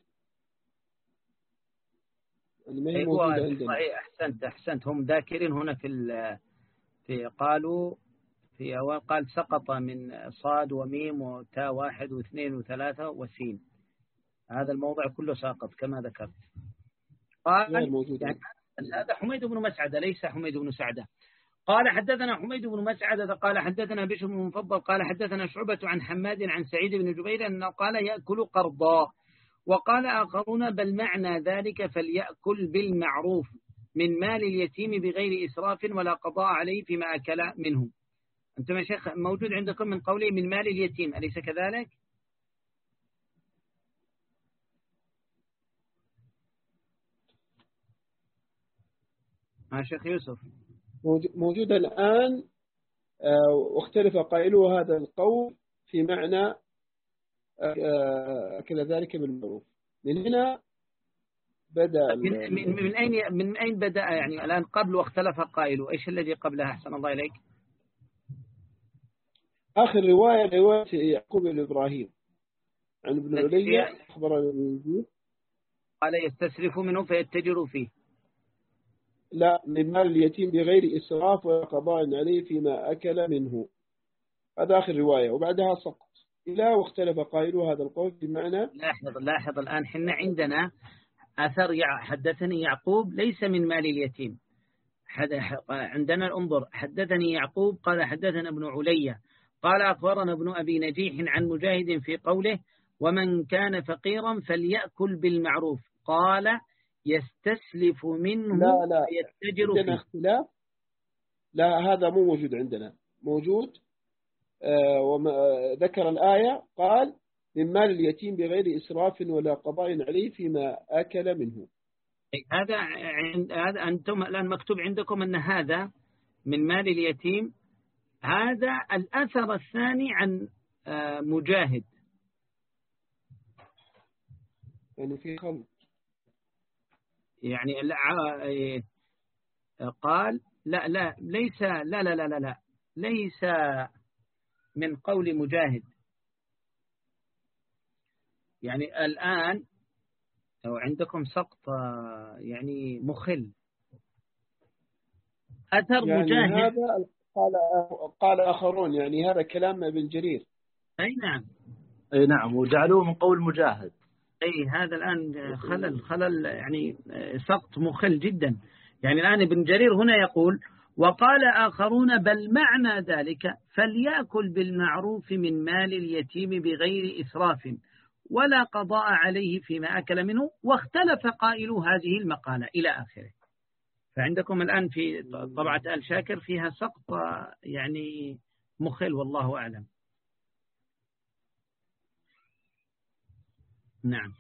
يعني ما هي موجودة عندنا. صحيح أحسنت أحسنت هم ذاكرين هنا في في قالوا في أول قال سقط من صاد وميم وتاء واحد واثنين وثلاثة وسين، هذا الموضع كله ساقط كما ذكرت. قال يعني هذا حميد بن مسعدة ليس حميد بن سعدة. قال حدثنا حميد بن مسعدة قال حدثنا بشر بن مفضل قال حدثنا شعبة عن حماد عن سعيد بن جبير أنه قال يأكل قرضا. وقال آخرون بل معنى ذلك فليأكل بالمعروف من مال اليتيم بغير إسراف ولا قضاء عليه فيما أكل منه. أنتم يا شيخ موجود عندكم من قوله من مال اليتيم أليس كذلك؟ ها شيخ يوسف موجود الآن واختلف قائله هذا القول في معنى أكل ذلك بالمعروف. من هنا بدأ من, من, من أين من أين بدأ يعني الآن قبل واختلف قائله إيش الذي قبلها أحسن الله إليك؟ آخر رواية رواية يعقوب بن إبراهيم عن ابن علي أخبرنا بالوجود قال يستسلف منه فيتجر فيه. لا من مال اليتيم بغير إسراف ولا قضاء عليه فيما أكل منه، هذا آخر رواية وبعدها سقط إلى واختلف قائله هذا القول بمعنى. لاحظ لاحظ الآن حنا عندنا أثر حدثني يعقوب ليس من مال اليتيم، عندنا انظر حدثني يعقوب قال حدثنا ابن علي قال أخبرنا ابن أبي نجيح عن مجاهد في قوله ومن كان فقيرا فليأكل بالمعروف قال يستسلف منه لا لا يتجر عندنا فيه. اختلاف، لا هذا مو موجود عندنا، موجود آه وذكر الآية قال من مال اليتيم بغير إسراف ولا قضاء عليه فيما أكل منه. هذا عند هذا أنتم الآن مكتوب عندكم أن هذا من مال اليتيم هذا الأثر الثاني عن مجاهد، يعني في خلط، يعني قال لا لا ليس لا لا لا لا, لا ليس من قول مجاهد. يعني الآن لو عندكم سقط يعني مخل أثر يعني مجاهد، هذا قال قال آخرون، يعني هذا كلام ابن جرير. أي نعم أي نعم، وجعلوه من قول مجاهد. أي هذا الآن خلل خلل يعني سقط مخل جدا. يعني الآن ابن جرير هنا يقول وقال آخرون بل معنى ذلك فليأكل بالمعروف من مال اليتيم بغير إسراف ولا قضاء عليه فيما أكل منه، واختلف قائلو هذه المقالة إلى آخره. فعندكم الآن في طبعة آل شاكر فيها سقط يعني مخل والله أعلم. نعم.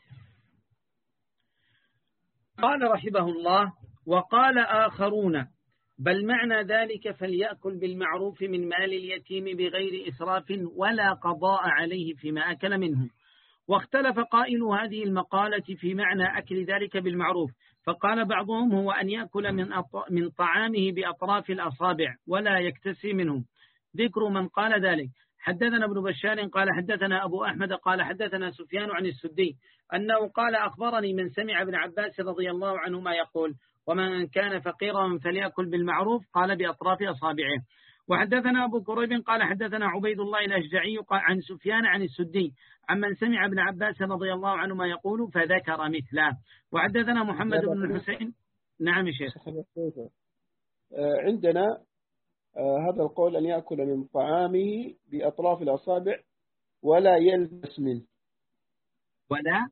قال رحمه الله وقال آخرون بل معنى ذلك فليأكل بالمعروف من مال اليتيم بغير إسراف ولا قضاء عليه فيما أكل منه، واختلف قائل هذه المقالة في معنى أكل ذلك بالمعروف، فقال بعضهم هو أن يأكل من من طعامه بأطراف الأصابع ولا يكتسي منه. ذكر من قال ذلك حدثنا ابن بشار قال حدثنا أبو أحمد قال حدثنا سفيان عن السدي أنه قال أخبرني من سمع ابن عباس رضي الله عنهما يقول ومن كان فقيرا فليأكل بالمعروف قال بأطراف أصابعه. وحدثنا أبو كريب قال حدثنا عبيد الله الأشجعي عن سفيان عن السدي عمن سمع ابن عباس رضي الله عنهما يقول فذكر مثله. وحدثنا محمد بن الحسين. نعم يا شيخ. عندنا هذا القول أن يأكل من طعامه بأطراف الأصابع ولا يلبس منه. ولا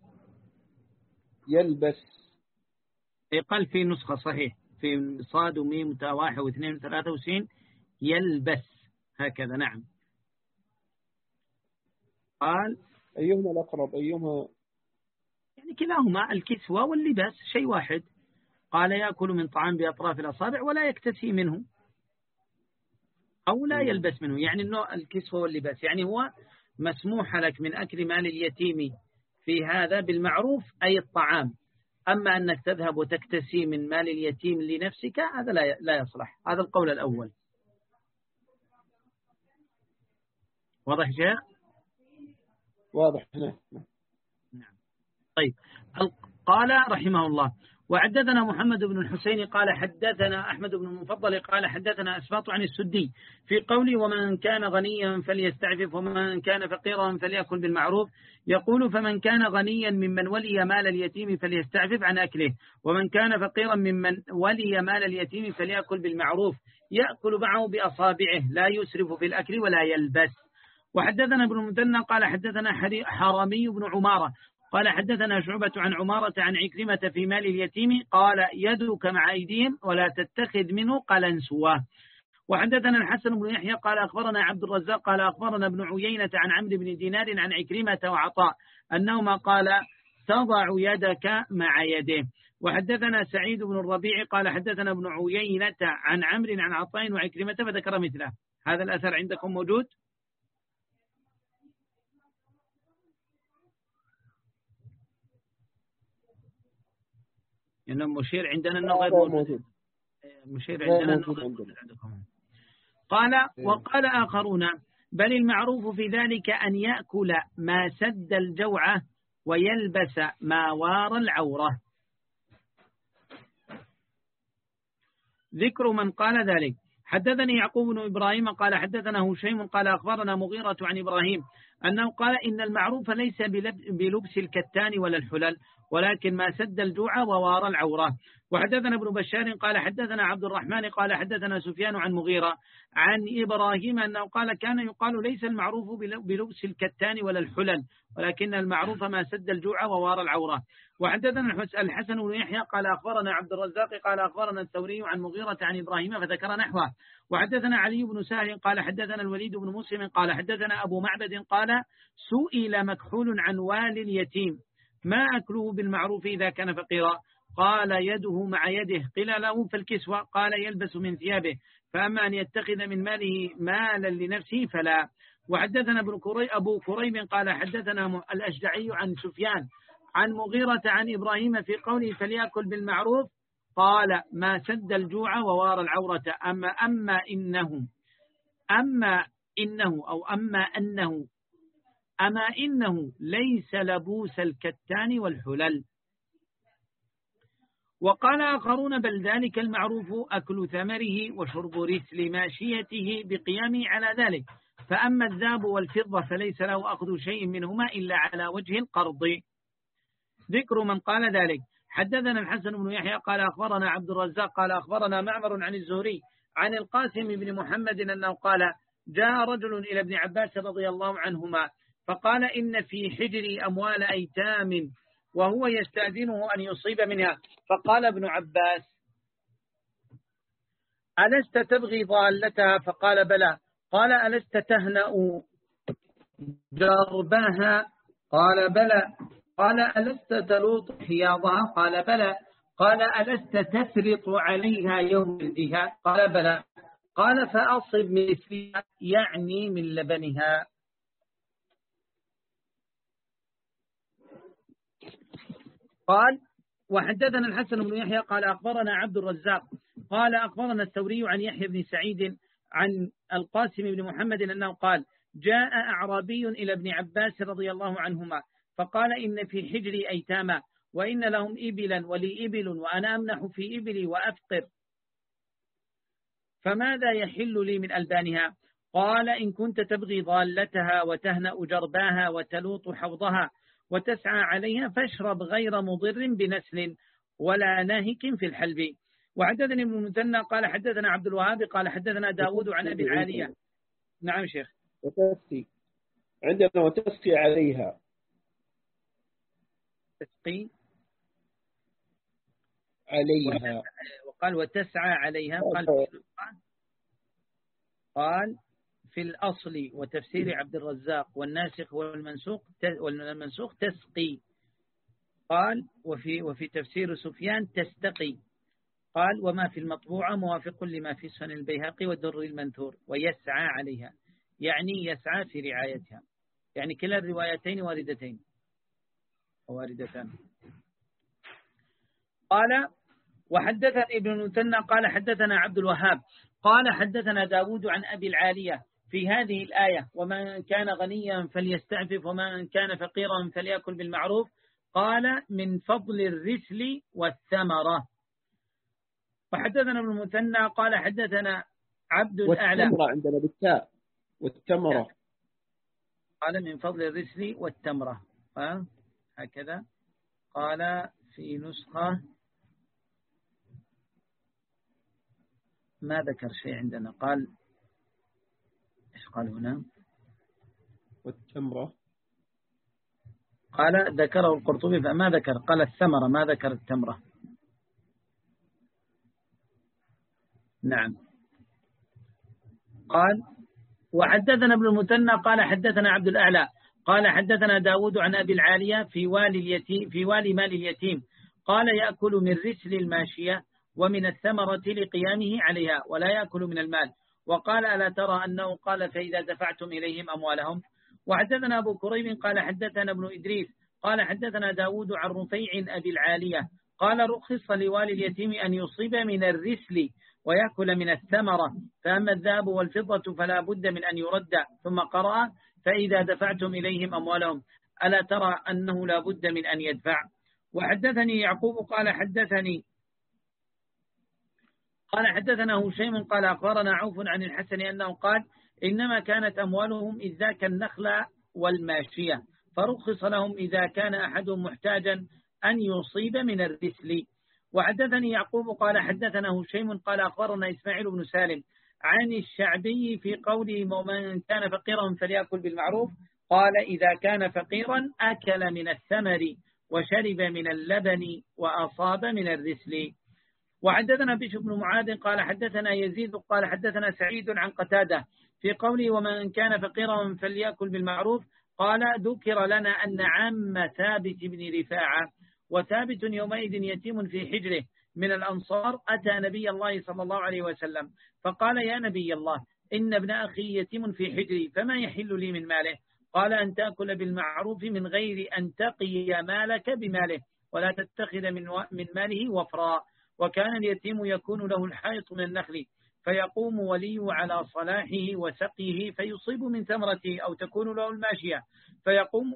يلبس. قال في نسخة صحيح في صاد وميم وتاء واحد واثنين وثلاثة وسين يلبس هكذا. نعم. قال أيهما الأقرب؟ أيهما يعني كلاهما الكسوة واللباس شيء واحد. قال يأكل من طعام بأطراف الأصابع ولا يكتسي منه أو لا يلبس منه، يعني النوع الكسوة واللباس، يعني هو مسموح لك من أكل مال اليتيم في هذا بالمعروف أي الطعام، أما أنك تذهب وتكتسي من مال اليتيم لنفسك هذا لا لا يصلح. هذا القول الأول. واضح شيء؟ واضح. نعم. طيب. قال رحمه الله وحدثنا محمد بن الحسين قال حدثنا أحمد بن المفضل قال حدثنا أسباط عن السدي في قوله ومن كان غنيا فليستعفف ومن كان فقيرا فليأكل بالمعروف، يقول فمن كان غنيا ممن ولي مال اليتيم فليستعفف عن أكله، ومن كان فقيرا ممن ولي مال اليتيم فليأكل بالمعروف يأكل معه بأصابعه لا يسرف في الأكل ولا يلبس. وحدثنا ابن المثنى قال حدثنا حرامي بن عمارة قال حدثنا شعبة عن عمارة عن عكرمة في مال اليتيم قال يدك مع أيديهم ولا تتخذ منه قلنسواه. وحدثنا الحسن بن يحيى قال أخبرنا عبد الرزاق قال أخبرنا ابن عيينة عن عمرو بن دينار عن عكرمة وعطاء أنهما قال تضع يدك مع يده. وحدثنا سعيد بن الربيع قال حدثنا ابن عيينة عن عمرو عن عطاء وعكرمة فذكر مثله. هذا الأثر عندكم موجود؟ إنه مشير عندنا إنه غير موجود. مشير عندنا إنه غير موجود عندكم. قال وقال آخرون بل المعروف في ذلك أن يأكل ما سد الجوعة ويلبس ما وار العورة. ذكر من قال ذلك حدثني يعقوب بن إبراهيم قال حدثنا هشيم قال أخبرنا مغيرة عن إبراهيم أنه قال إن المعروف ليس بلبس الكتان ولا الحلل ولكن ما سد الجوع ووار العورة. وحدثنا ابن بشار قال حدثنا عبد الرحمن قال حدثنا سفيان عن مغيرة عن إبراهيم أنه قال كان يقال ليس المعروف بلبس الكتان ولا الحلل ولكن المعروف ما سد الجوع ووار العورة. وحدثنا الحسن بن يحيى قال أخبرنا عبد الرزاق قال أخبرنا الثوري عن مغيرة عن إبراهيم فذكر نحوه. وحدثنا علي بن سهل قال حدثنا الوليد بن مسلم قال حدثنا أبو معبد قال سئل مكحول عن والي اليتيم ما أكله بالمعروف إذا كان فقيرا؟ قال يده مع يده. قيل له فالكسوة؟ قال يلبس من ثيابه. فأما أن يتخذ من ماله مالا لنفسه فلا. وحدثنا ابن كريب أبو كريب قال حدثنا الأشجعي عن سفيان عن مغيرة عن إبراهيم في قوله فليأكل بالمعروف قال ما سد الجوع ووار العورة. أما أما إنه أما إنه أو أما أنه أما إنه ليس لبوس الكتان والحلل. وقال آخرون بل ذلك المعروف أكل ثمره وشرب رسل ماشيته بقيامه على ذلك. فأما الذهب والفضة فليس له أخذ شيء منهما إلا على وجه القرض. ذكر من قال ذلك. حدثنا الحسن بن يحيى قال أخبرنا عبد الرزاق قال أخبرنا معمر عن الزهري عن القاسم بن محمد أنه قال جاء رجل إلى ابن عباس رضي الله عنهما فقال إن في حجري أموال أيتام وهو يستأذنه أن يصيب منها. فقال ابن عباس ألست تبغي ضالتها؟ فقال بلى. قال ألست تهنأ جرباها؟ قال بلى. قال ألست تلوط حياضها؟ قال بلى. قال ألست تفرط عليها يوم الجهاد؟ قال بلى. قال فأصب مثلها يعني من لبنها. قال وحدثنا الحسن بن يحيى قال أخبرنا عبد الرزاق قال أخبرنا الثوري عن يحيى بن سعيد عن القاسم بن محمد أنه قال جاء أعرابي إلى ابن عباس رضي الله عنهما فقال إن في حجري أيتاما وإن لهم إبلا ولي إبل وأنا أمنح في إبلي وأفقر فماذا يحل لي من ألبانها؟ قال إن كنت تبغي ضالتها وتهنأ جرباها وتلوط حوضها وتسعى عليها فاشرب غير مضر بنسل ولا ناهك في الحلب. وحدثني ابن المثنى قال حدثنا عبد الوهاب قال حدثنا داود عن أبي العالية. نعم شيخ. وتسقي عندنا وتسقي عليها. تسقي عليها. وقال وتسعى عليها. قال قال في الأصل وتفسير عبد الرزاق والناسخ والمنسوخ والمنسوخ تسقي. قال وفي وفي تفسير سفيان تستقي. قال وما في المطبوعة موافق لما في سنن البيهقي والدر المنثور ويسعى عليها يعني يسعى في رعايتها يعني كلا الروايتين واردتين واردتان. قال وحدثنا ابن المثنى قال حدثنا عبد الوهاب قال حدثنا داود عن أبي العالية في هذه الآية ومن كان غنيا فليستعفف ومن كان فقيرا فليأكل بالمعروف قال من فضل الرسل والثمرة. وحدثنا ابن المثنى قال حدثنا عبد الأعلى والتمرة عندنا بالتاء والتمرة قال من فضل الرسل والتمرة هكذا قال في نسخة ما ذكر شيء عندنا. قال إيش قال هنا والتمرة قال ذكره القرطبي فما ذكر قال الثمرة ما ذكر التمرة. نعم. قال وحدثنا ابن المثنى قال حدثنا عبد الأعلى قال حدثنا داود عن أبي العالية في والي اليتيم في والي مال اليتيم قال يأكل من رسل الماشية ومن الثمرة لقيامه عليها ولا يأكل من المال. وقال ألا ترى أنه قال فإذا دفعتم إليهم أموالهم. وحدثنا أبو كريب قال حدثنا ابن إدريس قال حدثنا داود عن رفيع أبي العالية قال رخص لوالي اليتيم أن يصيب من الرسل ويأكل من الثمرة فأما الذهب والفضة فلا بد من أن يرد. ثم قرأ فإذا دفعتم إليهم أموالهم ألا ترى أنه لا بد من أن يدفع. وحدثني يعقوب قال حدثني قال حدثنا هشيم قال أخبرنا عوف عن الحسن أنه قال إنما كانت أموالهم إذ ذاك النخل والماشية فرخص لهم إذا كان أحدهم محتاجا أن يصيب من الرسل. وحدثني يعقوب قال حدثنا هشيم قال أخبرنا إسماعيل بن سالم عن الشعبي في قوله ومن كان فقيرا فليأكل بالمعروف قال إذا كان فقيرا أكل من الثمر وشرب من اللبن وأصاب من الرسل. وحدثنا بشر بن معاذ قال حدثنا يزيد قال حدثنا سعيد عن قتادة في قوله ومن كان فقيرا فليأكل بالمعروف قال ذكر لنا أن عم ثابت بن رفاعة وثابت يومئذ يتيم في حجره من الأنصار أتى نبي الله صلى الله عليه وسلم فقال يا نبي الله إن ابن أخي يتيم في حجري فما يحل لي من ماله؟ قال أن تأكل بالمعروف من غير أن تقي مالك بماله ولا تتخذ من من ماله وفرا. وكان اليتيم يكون له الحائط من النخل فيقوم وليه على صلاحه وسقيه فيصيب من ثمرته أو تكون له الماشية فيقوم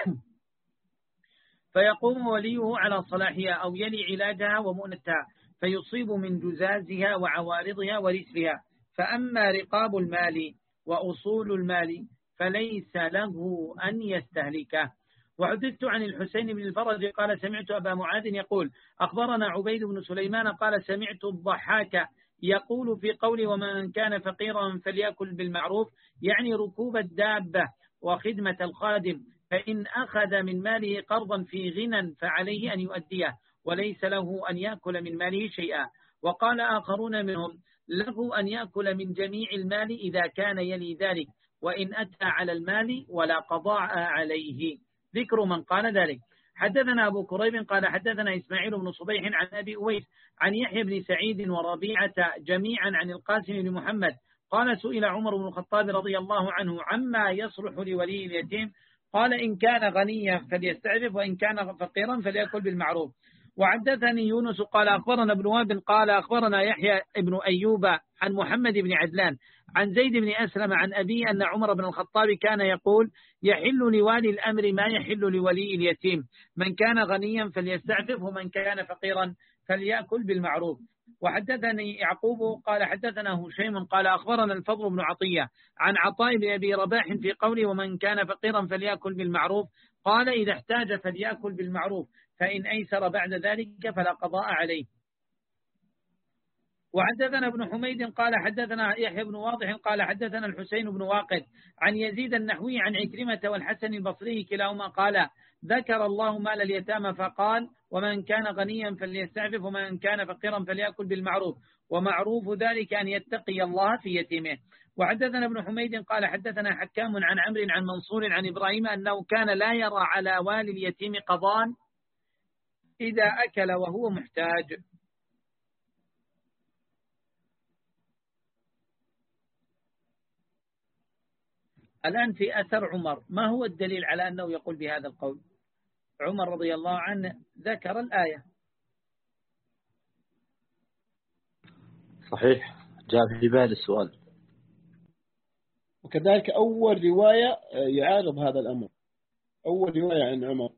فيقوم وليه على صلاحها أو يلي علاجها ومؤنتها فيصيب من جزازها وعوارضها ورسلها. فأما رقاب المال وأصول المال فليس له أن يستهلكه. وحدثت عن الحسين بن الفرج قال سمعت أبا معاذ يقول أخبرنا عبيد بن سليمان قال سمعت الضحاك يقول في قول ومن كان فقيرا فليأكل بالمعروف يعني ركوب الدابة وخدمة الخادم فإن أخذ من ماله قرضا في غنى فعليه أن يؤديه وليس له أن يأكل من ماله شيئا. وقال آخرون منهم له أن يأكل من جميع المال إذا كان يلي ذلك وإن أتى على المال ولا قضاء عليه. ذكر من قال ذلك. حدثنا أبو كريب قال حدثنا إسماعيل بن صبيح عن أبي أويس عن يحيى بن سعيد وربيعة جميعا عن القاسم بن محمد قال سئل عمر بن الخطاب رضي الله عنه عما يصلح لولي اليتيم قال إن كان غنيا فليستعفف وإن كان فقيرا فليأكل بالمعروف. وحدثني يونس قال أخبرنا ابن وهب قال أخبرنا يحيى بن أيوب عن محمد بن عدلان عن زيد بن أسلم عن أبي أن عمر بن الخطاب كان يقول يحل لوالي الأمر ما يحل لولي اليتيم من كان غنيا فليستعفف ومن كان فقيرا فليأكل بالمعروف. وحدثني يعقوب قال حدثنا هشيم قال أخبرنا الفضل بن عطية عن عطاء بن أبي رباح في قوله ومن كان فقيرا فليأكل بالمعروف قال إذا احتاج فليأكل بالمعروف فإن أيسر بعد ذلك فلا قضاء عليه. وحدثنا ابن حميد قال حدثنا يحيى بن واضح قال حدثنا الحسين بن واقد عن يزيد النحوي عن عكرمة والحسن البصري كلاهما قال ذكر الله مال اليتامى فقال ومن كان غنيا فليستعفف ومن كان فقيرا فليأكل بالمعروف ومعروف ذلك أن يتقي الله في يتيمه. وحدثنا ابن حميد قال حدثنا حكام عن عمرو عن منصور عن إبراهيم أنه كان لا يرى على والي اليتيم قضاء إذا أكل وهو محتاج. الآن في أثر عمر ما هو الدليل على أنه يقول بهذا القول؟ عمر رضي الله عنه ذكر الآية. صحيح جاء في بالي السؤال. وكذلك أول رواية يعارض هذا الأمر أول رواية عن عمر.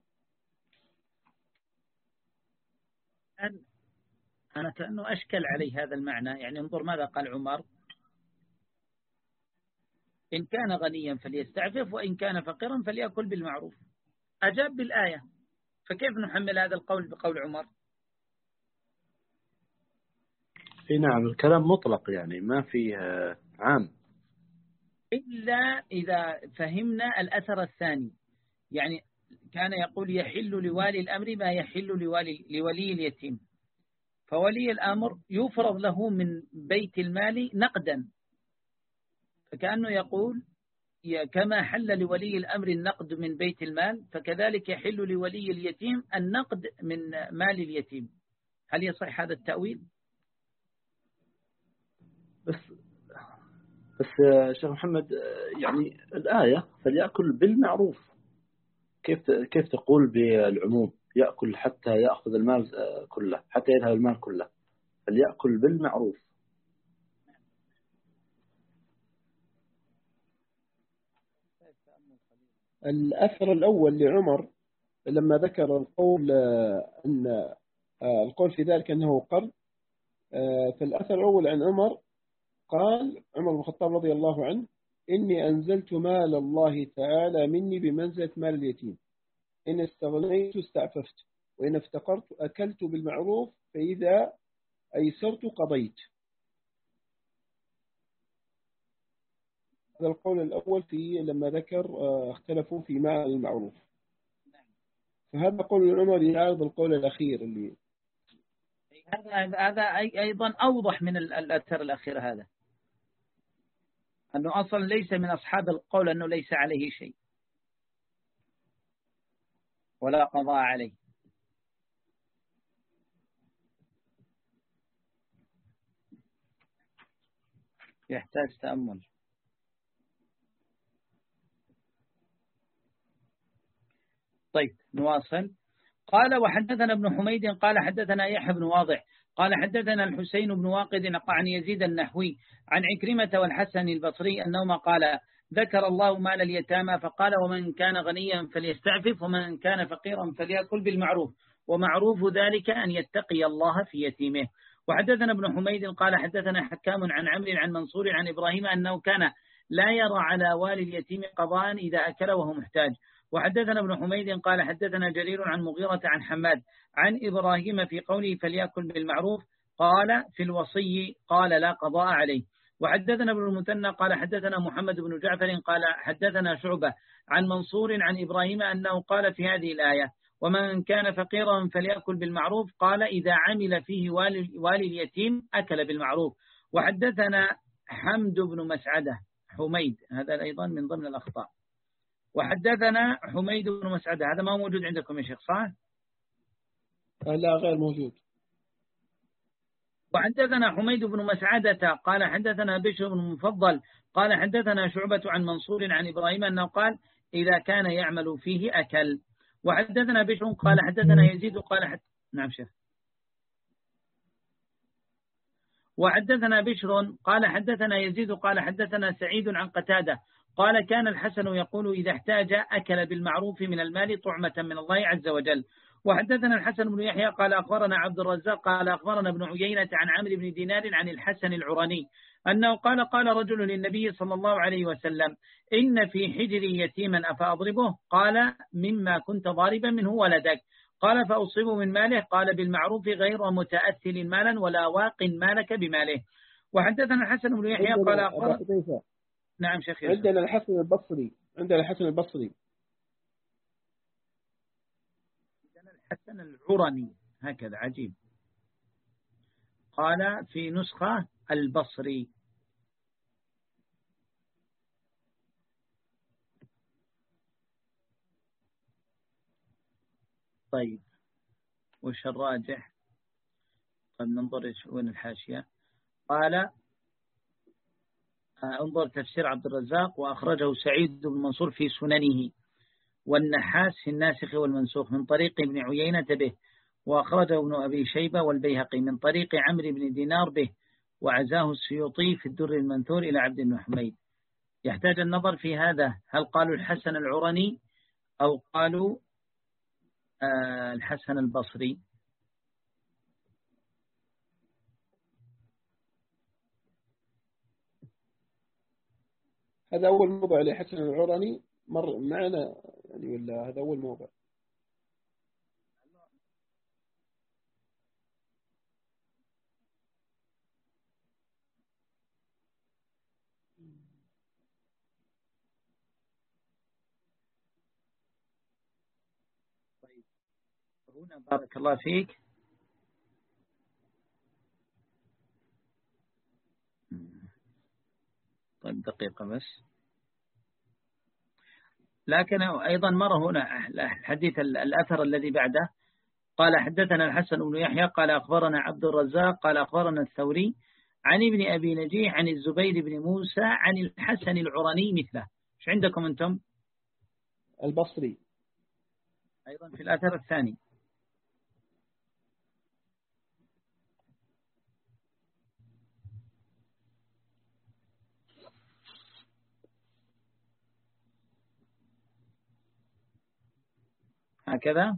أنا كأنه أشكل عليه هذا المعنى يعني انظر ماذا قال عمر إن كان غنيا فليستعفف وإن كان فقيرا فليأكل بالمعروف أجاب بالآية فكيف نحمل هذا القول بقول عمر؟ اي نعم الكلام مطلق يعني ما فيه عام إلا إذا فهمنا الأثر الثاني يعني كان يقول يحل لوالي الأمر ما يحل لولي, لولي اليتيم فولي الأمر يفرض له من بيت المال نقدا فكأنه يقول كما حل لولي الأمر النقد من بيت المال فكذلك يحل لولي اليتيم النقد من مال اليتيم. هل يصح هذا التأويل؟ بس بس شيخ محمد يعني الآية فليأكل بالمعروف كيف كيف تقول بالعموم يأكل حتى يأخذ المال كله حتى يذهب المال كله فليأكل بالمعروف. الأثر الأول لعمر لما ذكر القول أن القول في ذلك أنه قرض فالأثر الأول عن عمر قال عمر بن الخطاب رضي الله عنه إني أنزلت مال الله تعالى مني بمنزلة مال اليتيم إن استغنيت استعففت وإن افتقرت أكلت بالمعروف فإذا أيسرت قضيت. هذا القول الأول في لما ذكر اختلفوا في معنى المعروف فهذا قول عمر يعارض القول الأخير اللي هذا هذا أيضا أوضح من الأثر الأخير هذا أنه أصلا ليس من أصحاب القول أنه ليس عليه شيء ولا قضاء عليه. يحتاج تأمل. طيب نواصل. قال وحدثنا ابن حميد قال حدثنا يحيى بن واضح قال حدثنا الحسين بن واقد عن يزيد النحوي عن عكرمة والحسن البصري أنهما قال ذكر الله مال اليتامى فقال ومن كان غنيا فليستعفف ومن كان فقيرا فليأكل بالمعروف ومعروف ذلك أن يتقي الله في يتيمه. وحدثنا ابن حميد قال حدثنا حكام عن عمرو عن منصور عن إبراهيم أنه كان لا يرى على والي اليتيم قضاء إذا أكل وهو محتاج. وحدثنا ابن حميد قال حدثنا جرير عن مغيرة عن حماد عن إبراهيم في قوله فليأكل بالمعروف قال في الوصي قال لا قضاء عليه. وحدثنا ابن المثنى قال حدثنا محمد بن جعفر قال حدثنا شعبة عن منصور عن إبراهيم أنه قال في هذه الآية ومن كان فقيرا فليأكل بالمعروف قال إذا عمل فيه والي, والي اليتيم أكل بالمعروف. وحدثنا حمد بن مسعدة حميد هذا أيضا من ضمن الأخطاء. وحدثنا حميد بن مسعدة هذا ما موجود عندكم يا شيخ صح؟ لا غير موجود. وحدثنا حميد بن مسعدة قال حدثنا بشر بن مفضل قال حدثنا شعبة عن منصور عن إبراهيم أنه قال إذا كان يعمل فيه أكل. وحدثنا بشر قال حدثنا يزيد قال حد... نعم شيخ. وحدثنا بشر قال حدثنا يزيد قال حدثنا سعيد عن قتادة قال كان الحسن يقول إذا احتاج أكل بالمعروف من المال طعمة من الله عز وجل. وحدثنا الحسن بن يحيى قال أخبرنا عبد الرزاق قال أخبرنا ابن عيينة عن عمرو بن دينار عن الحسن العراني أنه قال قال رجل للنبي صلى الله عليه وسلم إن في حجري يتيما أفأضربه قال مما كنت ضاربا منه ولدك قال فأصيب من ماله قال بالمعروف غير متأثل مالا ولا واق مالك بماله. وحدثنا الحسن بن يحيى قال أخبرنا نعم شيخ يوسف. عندنا الحسن البصري عندنا الحسن البصري عندنا الحسن العراني هكذا عجيب قال في نسخة البصري. طيب وش الراجح؟ طيب ننظر وين الحاشية. قال انظر تفسير عبد الرزاق وأخرجه سعيد بن منصور في سننه والنحاس في الناسخ والمنسوخ من طريق ابن عيينة به وأخرجه ابن أبي شيبة والبيهقي من طريق عمرو بن دينار به وعزاه السيوطي في الدر المنثور إلى عبد بن حميد. يحتاج النظر في هذا هل قالوا الحسن العرني أو قالوا آه الحسن البصري. هذا أول موضع لحسن العراني مر معنا يعني ولا هذا أول موضع؟ طيب هنا بارك الله فيك طيب دقيقة بس لكن أيضا مر هنا الحديث الأثر الذي بعده قال حدثنا الحسن بن يحيى قال أخبرنا عبد الرزاق قال أخبرنا الثوري عن ابن أبي نجيح عن الزبير بن موسى عن الحسن العراني مثله. ايش عندكم أنتم؟ البصري أيضا في الأثر الثاني. هكذا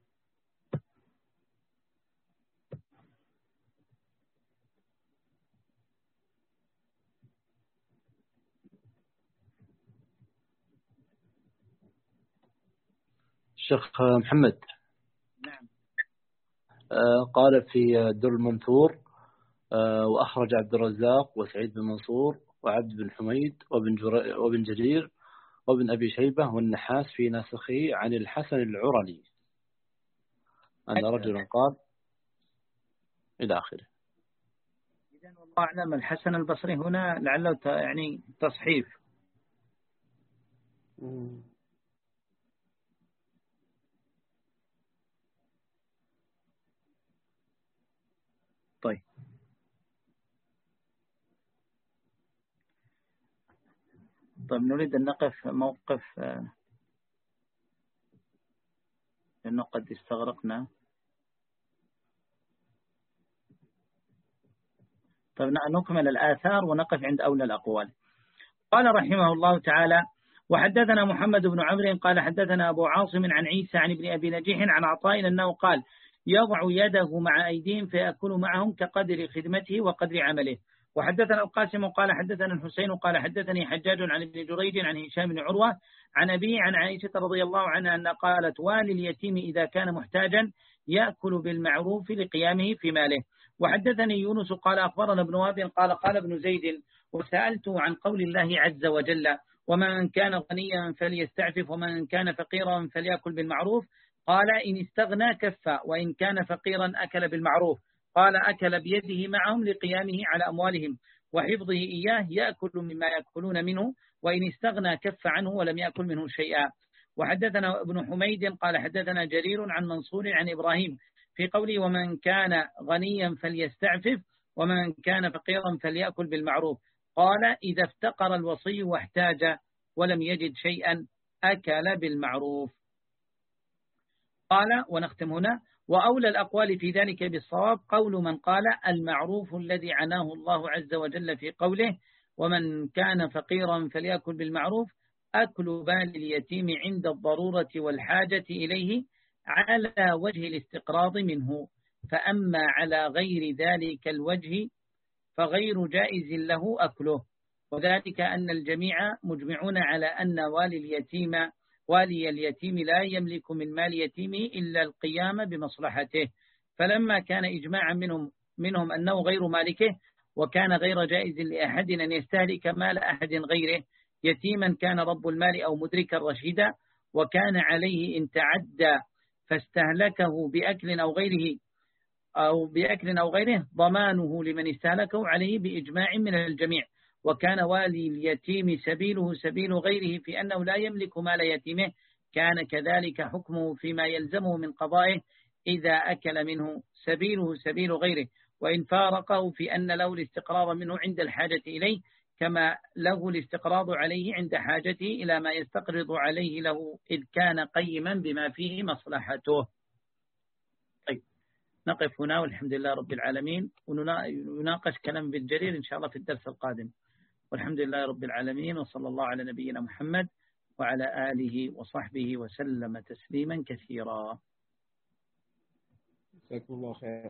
الشيخ محمد نعم قال في در المنثور وأخرج عبد الرزاق وسعيد بن منصور وعبد بن حميد وابن, جر... وابن جرير وابن أبي شيبة والنحاس في ناسخه عن الحسن العرني أن رجلا قال إلى آخره. إذن والله أعلم الحسن البصري هنا لعله يعني تصحيف. طيب طيب نريد أن نقف موقف لأنه قد استغرقنا. طيب نكمل الآثار ونقف عند أولى الأقوال. قال رحمه الله تعالى: وحدثنا محمد بن عمرو قال حدثنا أبو عاصم عن عيسى عن ابن أبي نجيح عن عطاء أنه قال: يضع يده مع أيديهم فيأكل معهم كقدر خدمته وقدر عمله. وحدثنا القاسم قال حدثنا الحسين قال حدثني حجاج عن ابن جريج عن هشام بن عروة عن أبيه عن عائشة رضي الله عنها أن قالت: والي اليتيم إذا كان محتاجا يأكل بالمعروف لقيامه في ماله. وحدثني يونس قال أخبرنا ابن وهب قال قال ابن زيد: وسألته عن قول الله عز وجل: ومن كان غنيا فليستعفف ومن كان فقيرا فليأكل بالمعروف. قال: إن استغنى كفى وإن كان فقيرا أكل بالمعروف. قال: أكل بيده معهم لقيامه على أموالهم وحفظه إياه يأكل مما يأكلون منه، وإن استغنى كف عنه ولم يأكل منه شيئا. وحدثنا ابن حميد قال حدثنا جرير عن منصور عن إبراهيم في قوله: ومن كان غنيا فليستعفف ومن كان فقيرا فليأكل بالمعروف. قال: إذا افتقر الوصي واحتاج ولم يجد شيئا أكل بالمعروف. قال: ونختم هنا: وأولى الأقوال في ذلك بالصواب قول من قال: المعروف الذي عناه الله عز وجل في قوله: ومن كان فقيرا فليأكل بالمعروف، أكل بال اليتيم عند الضرورة والحاجة إليه على وجه الاستقراض منه، فأما على غير ذلك الوجه فغير جائز له أكله. وذلك أن الجميع مجمعون على أن والي اليتيم والي اليتيم لا يملك من مال يتيمه إلا القيام بمصلحته، فلما كان إجماعا منهم منهم أنه غير مالكه، وكان غير جائز لأحد أن يستهلك مال أحد غيره، يتيما كان رب المال أو مدركا رشيدا، وكان عليه إن تعدى فاستهلكه بأكل أو غيره أو بأكل أو غيره ضمانه لمن استهلكه عليه بإجماع من الجميع. وكان والي اليتيم سبيله سبيل غيره في أنه لا يملك مال يتيمه، كان كذلك حكمه فيما يلزمه من قضائه إذا أكل منه سبيله سبيل غيره، وإن فارقه في أن له الاستقراض منه عند الحاجة إليه، كما له الاستقراض عليه عند حاجته إلى ما يستقرض عليه له إذ كان قيما بما فيه مصلحته. طيب نقف هنا والحمد لله رب العالمين، ونناقش كلام بالجرير إن شاء الله في الدرس القادم، والحمد لله رب العالمين، وصلى الله على نبينا محمد وعلى آله وصحبه وسلم تسليما كثيرا. جزاكم الله خير.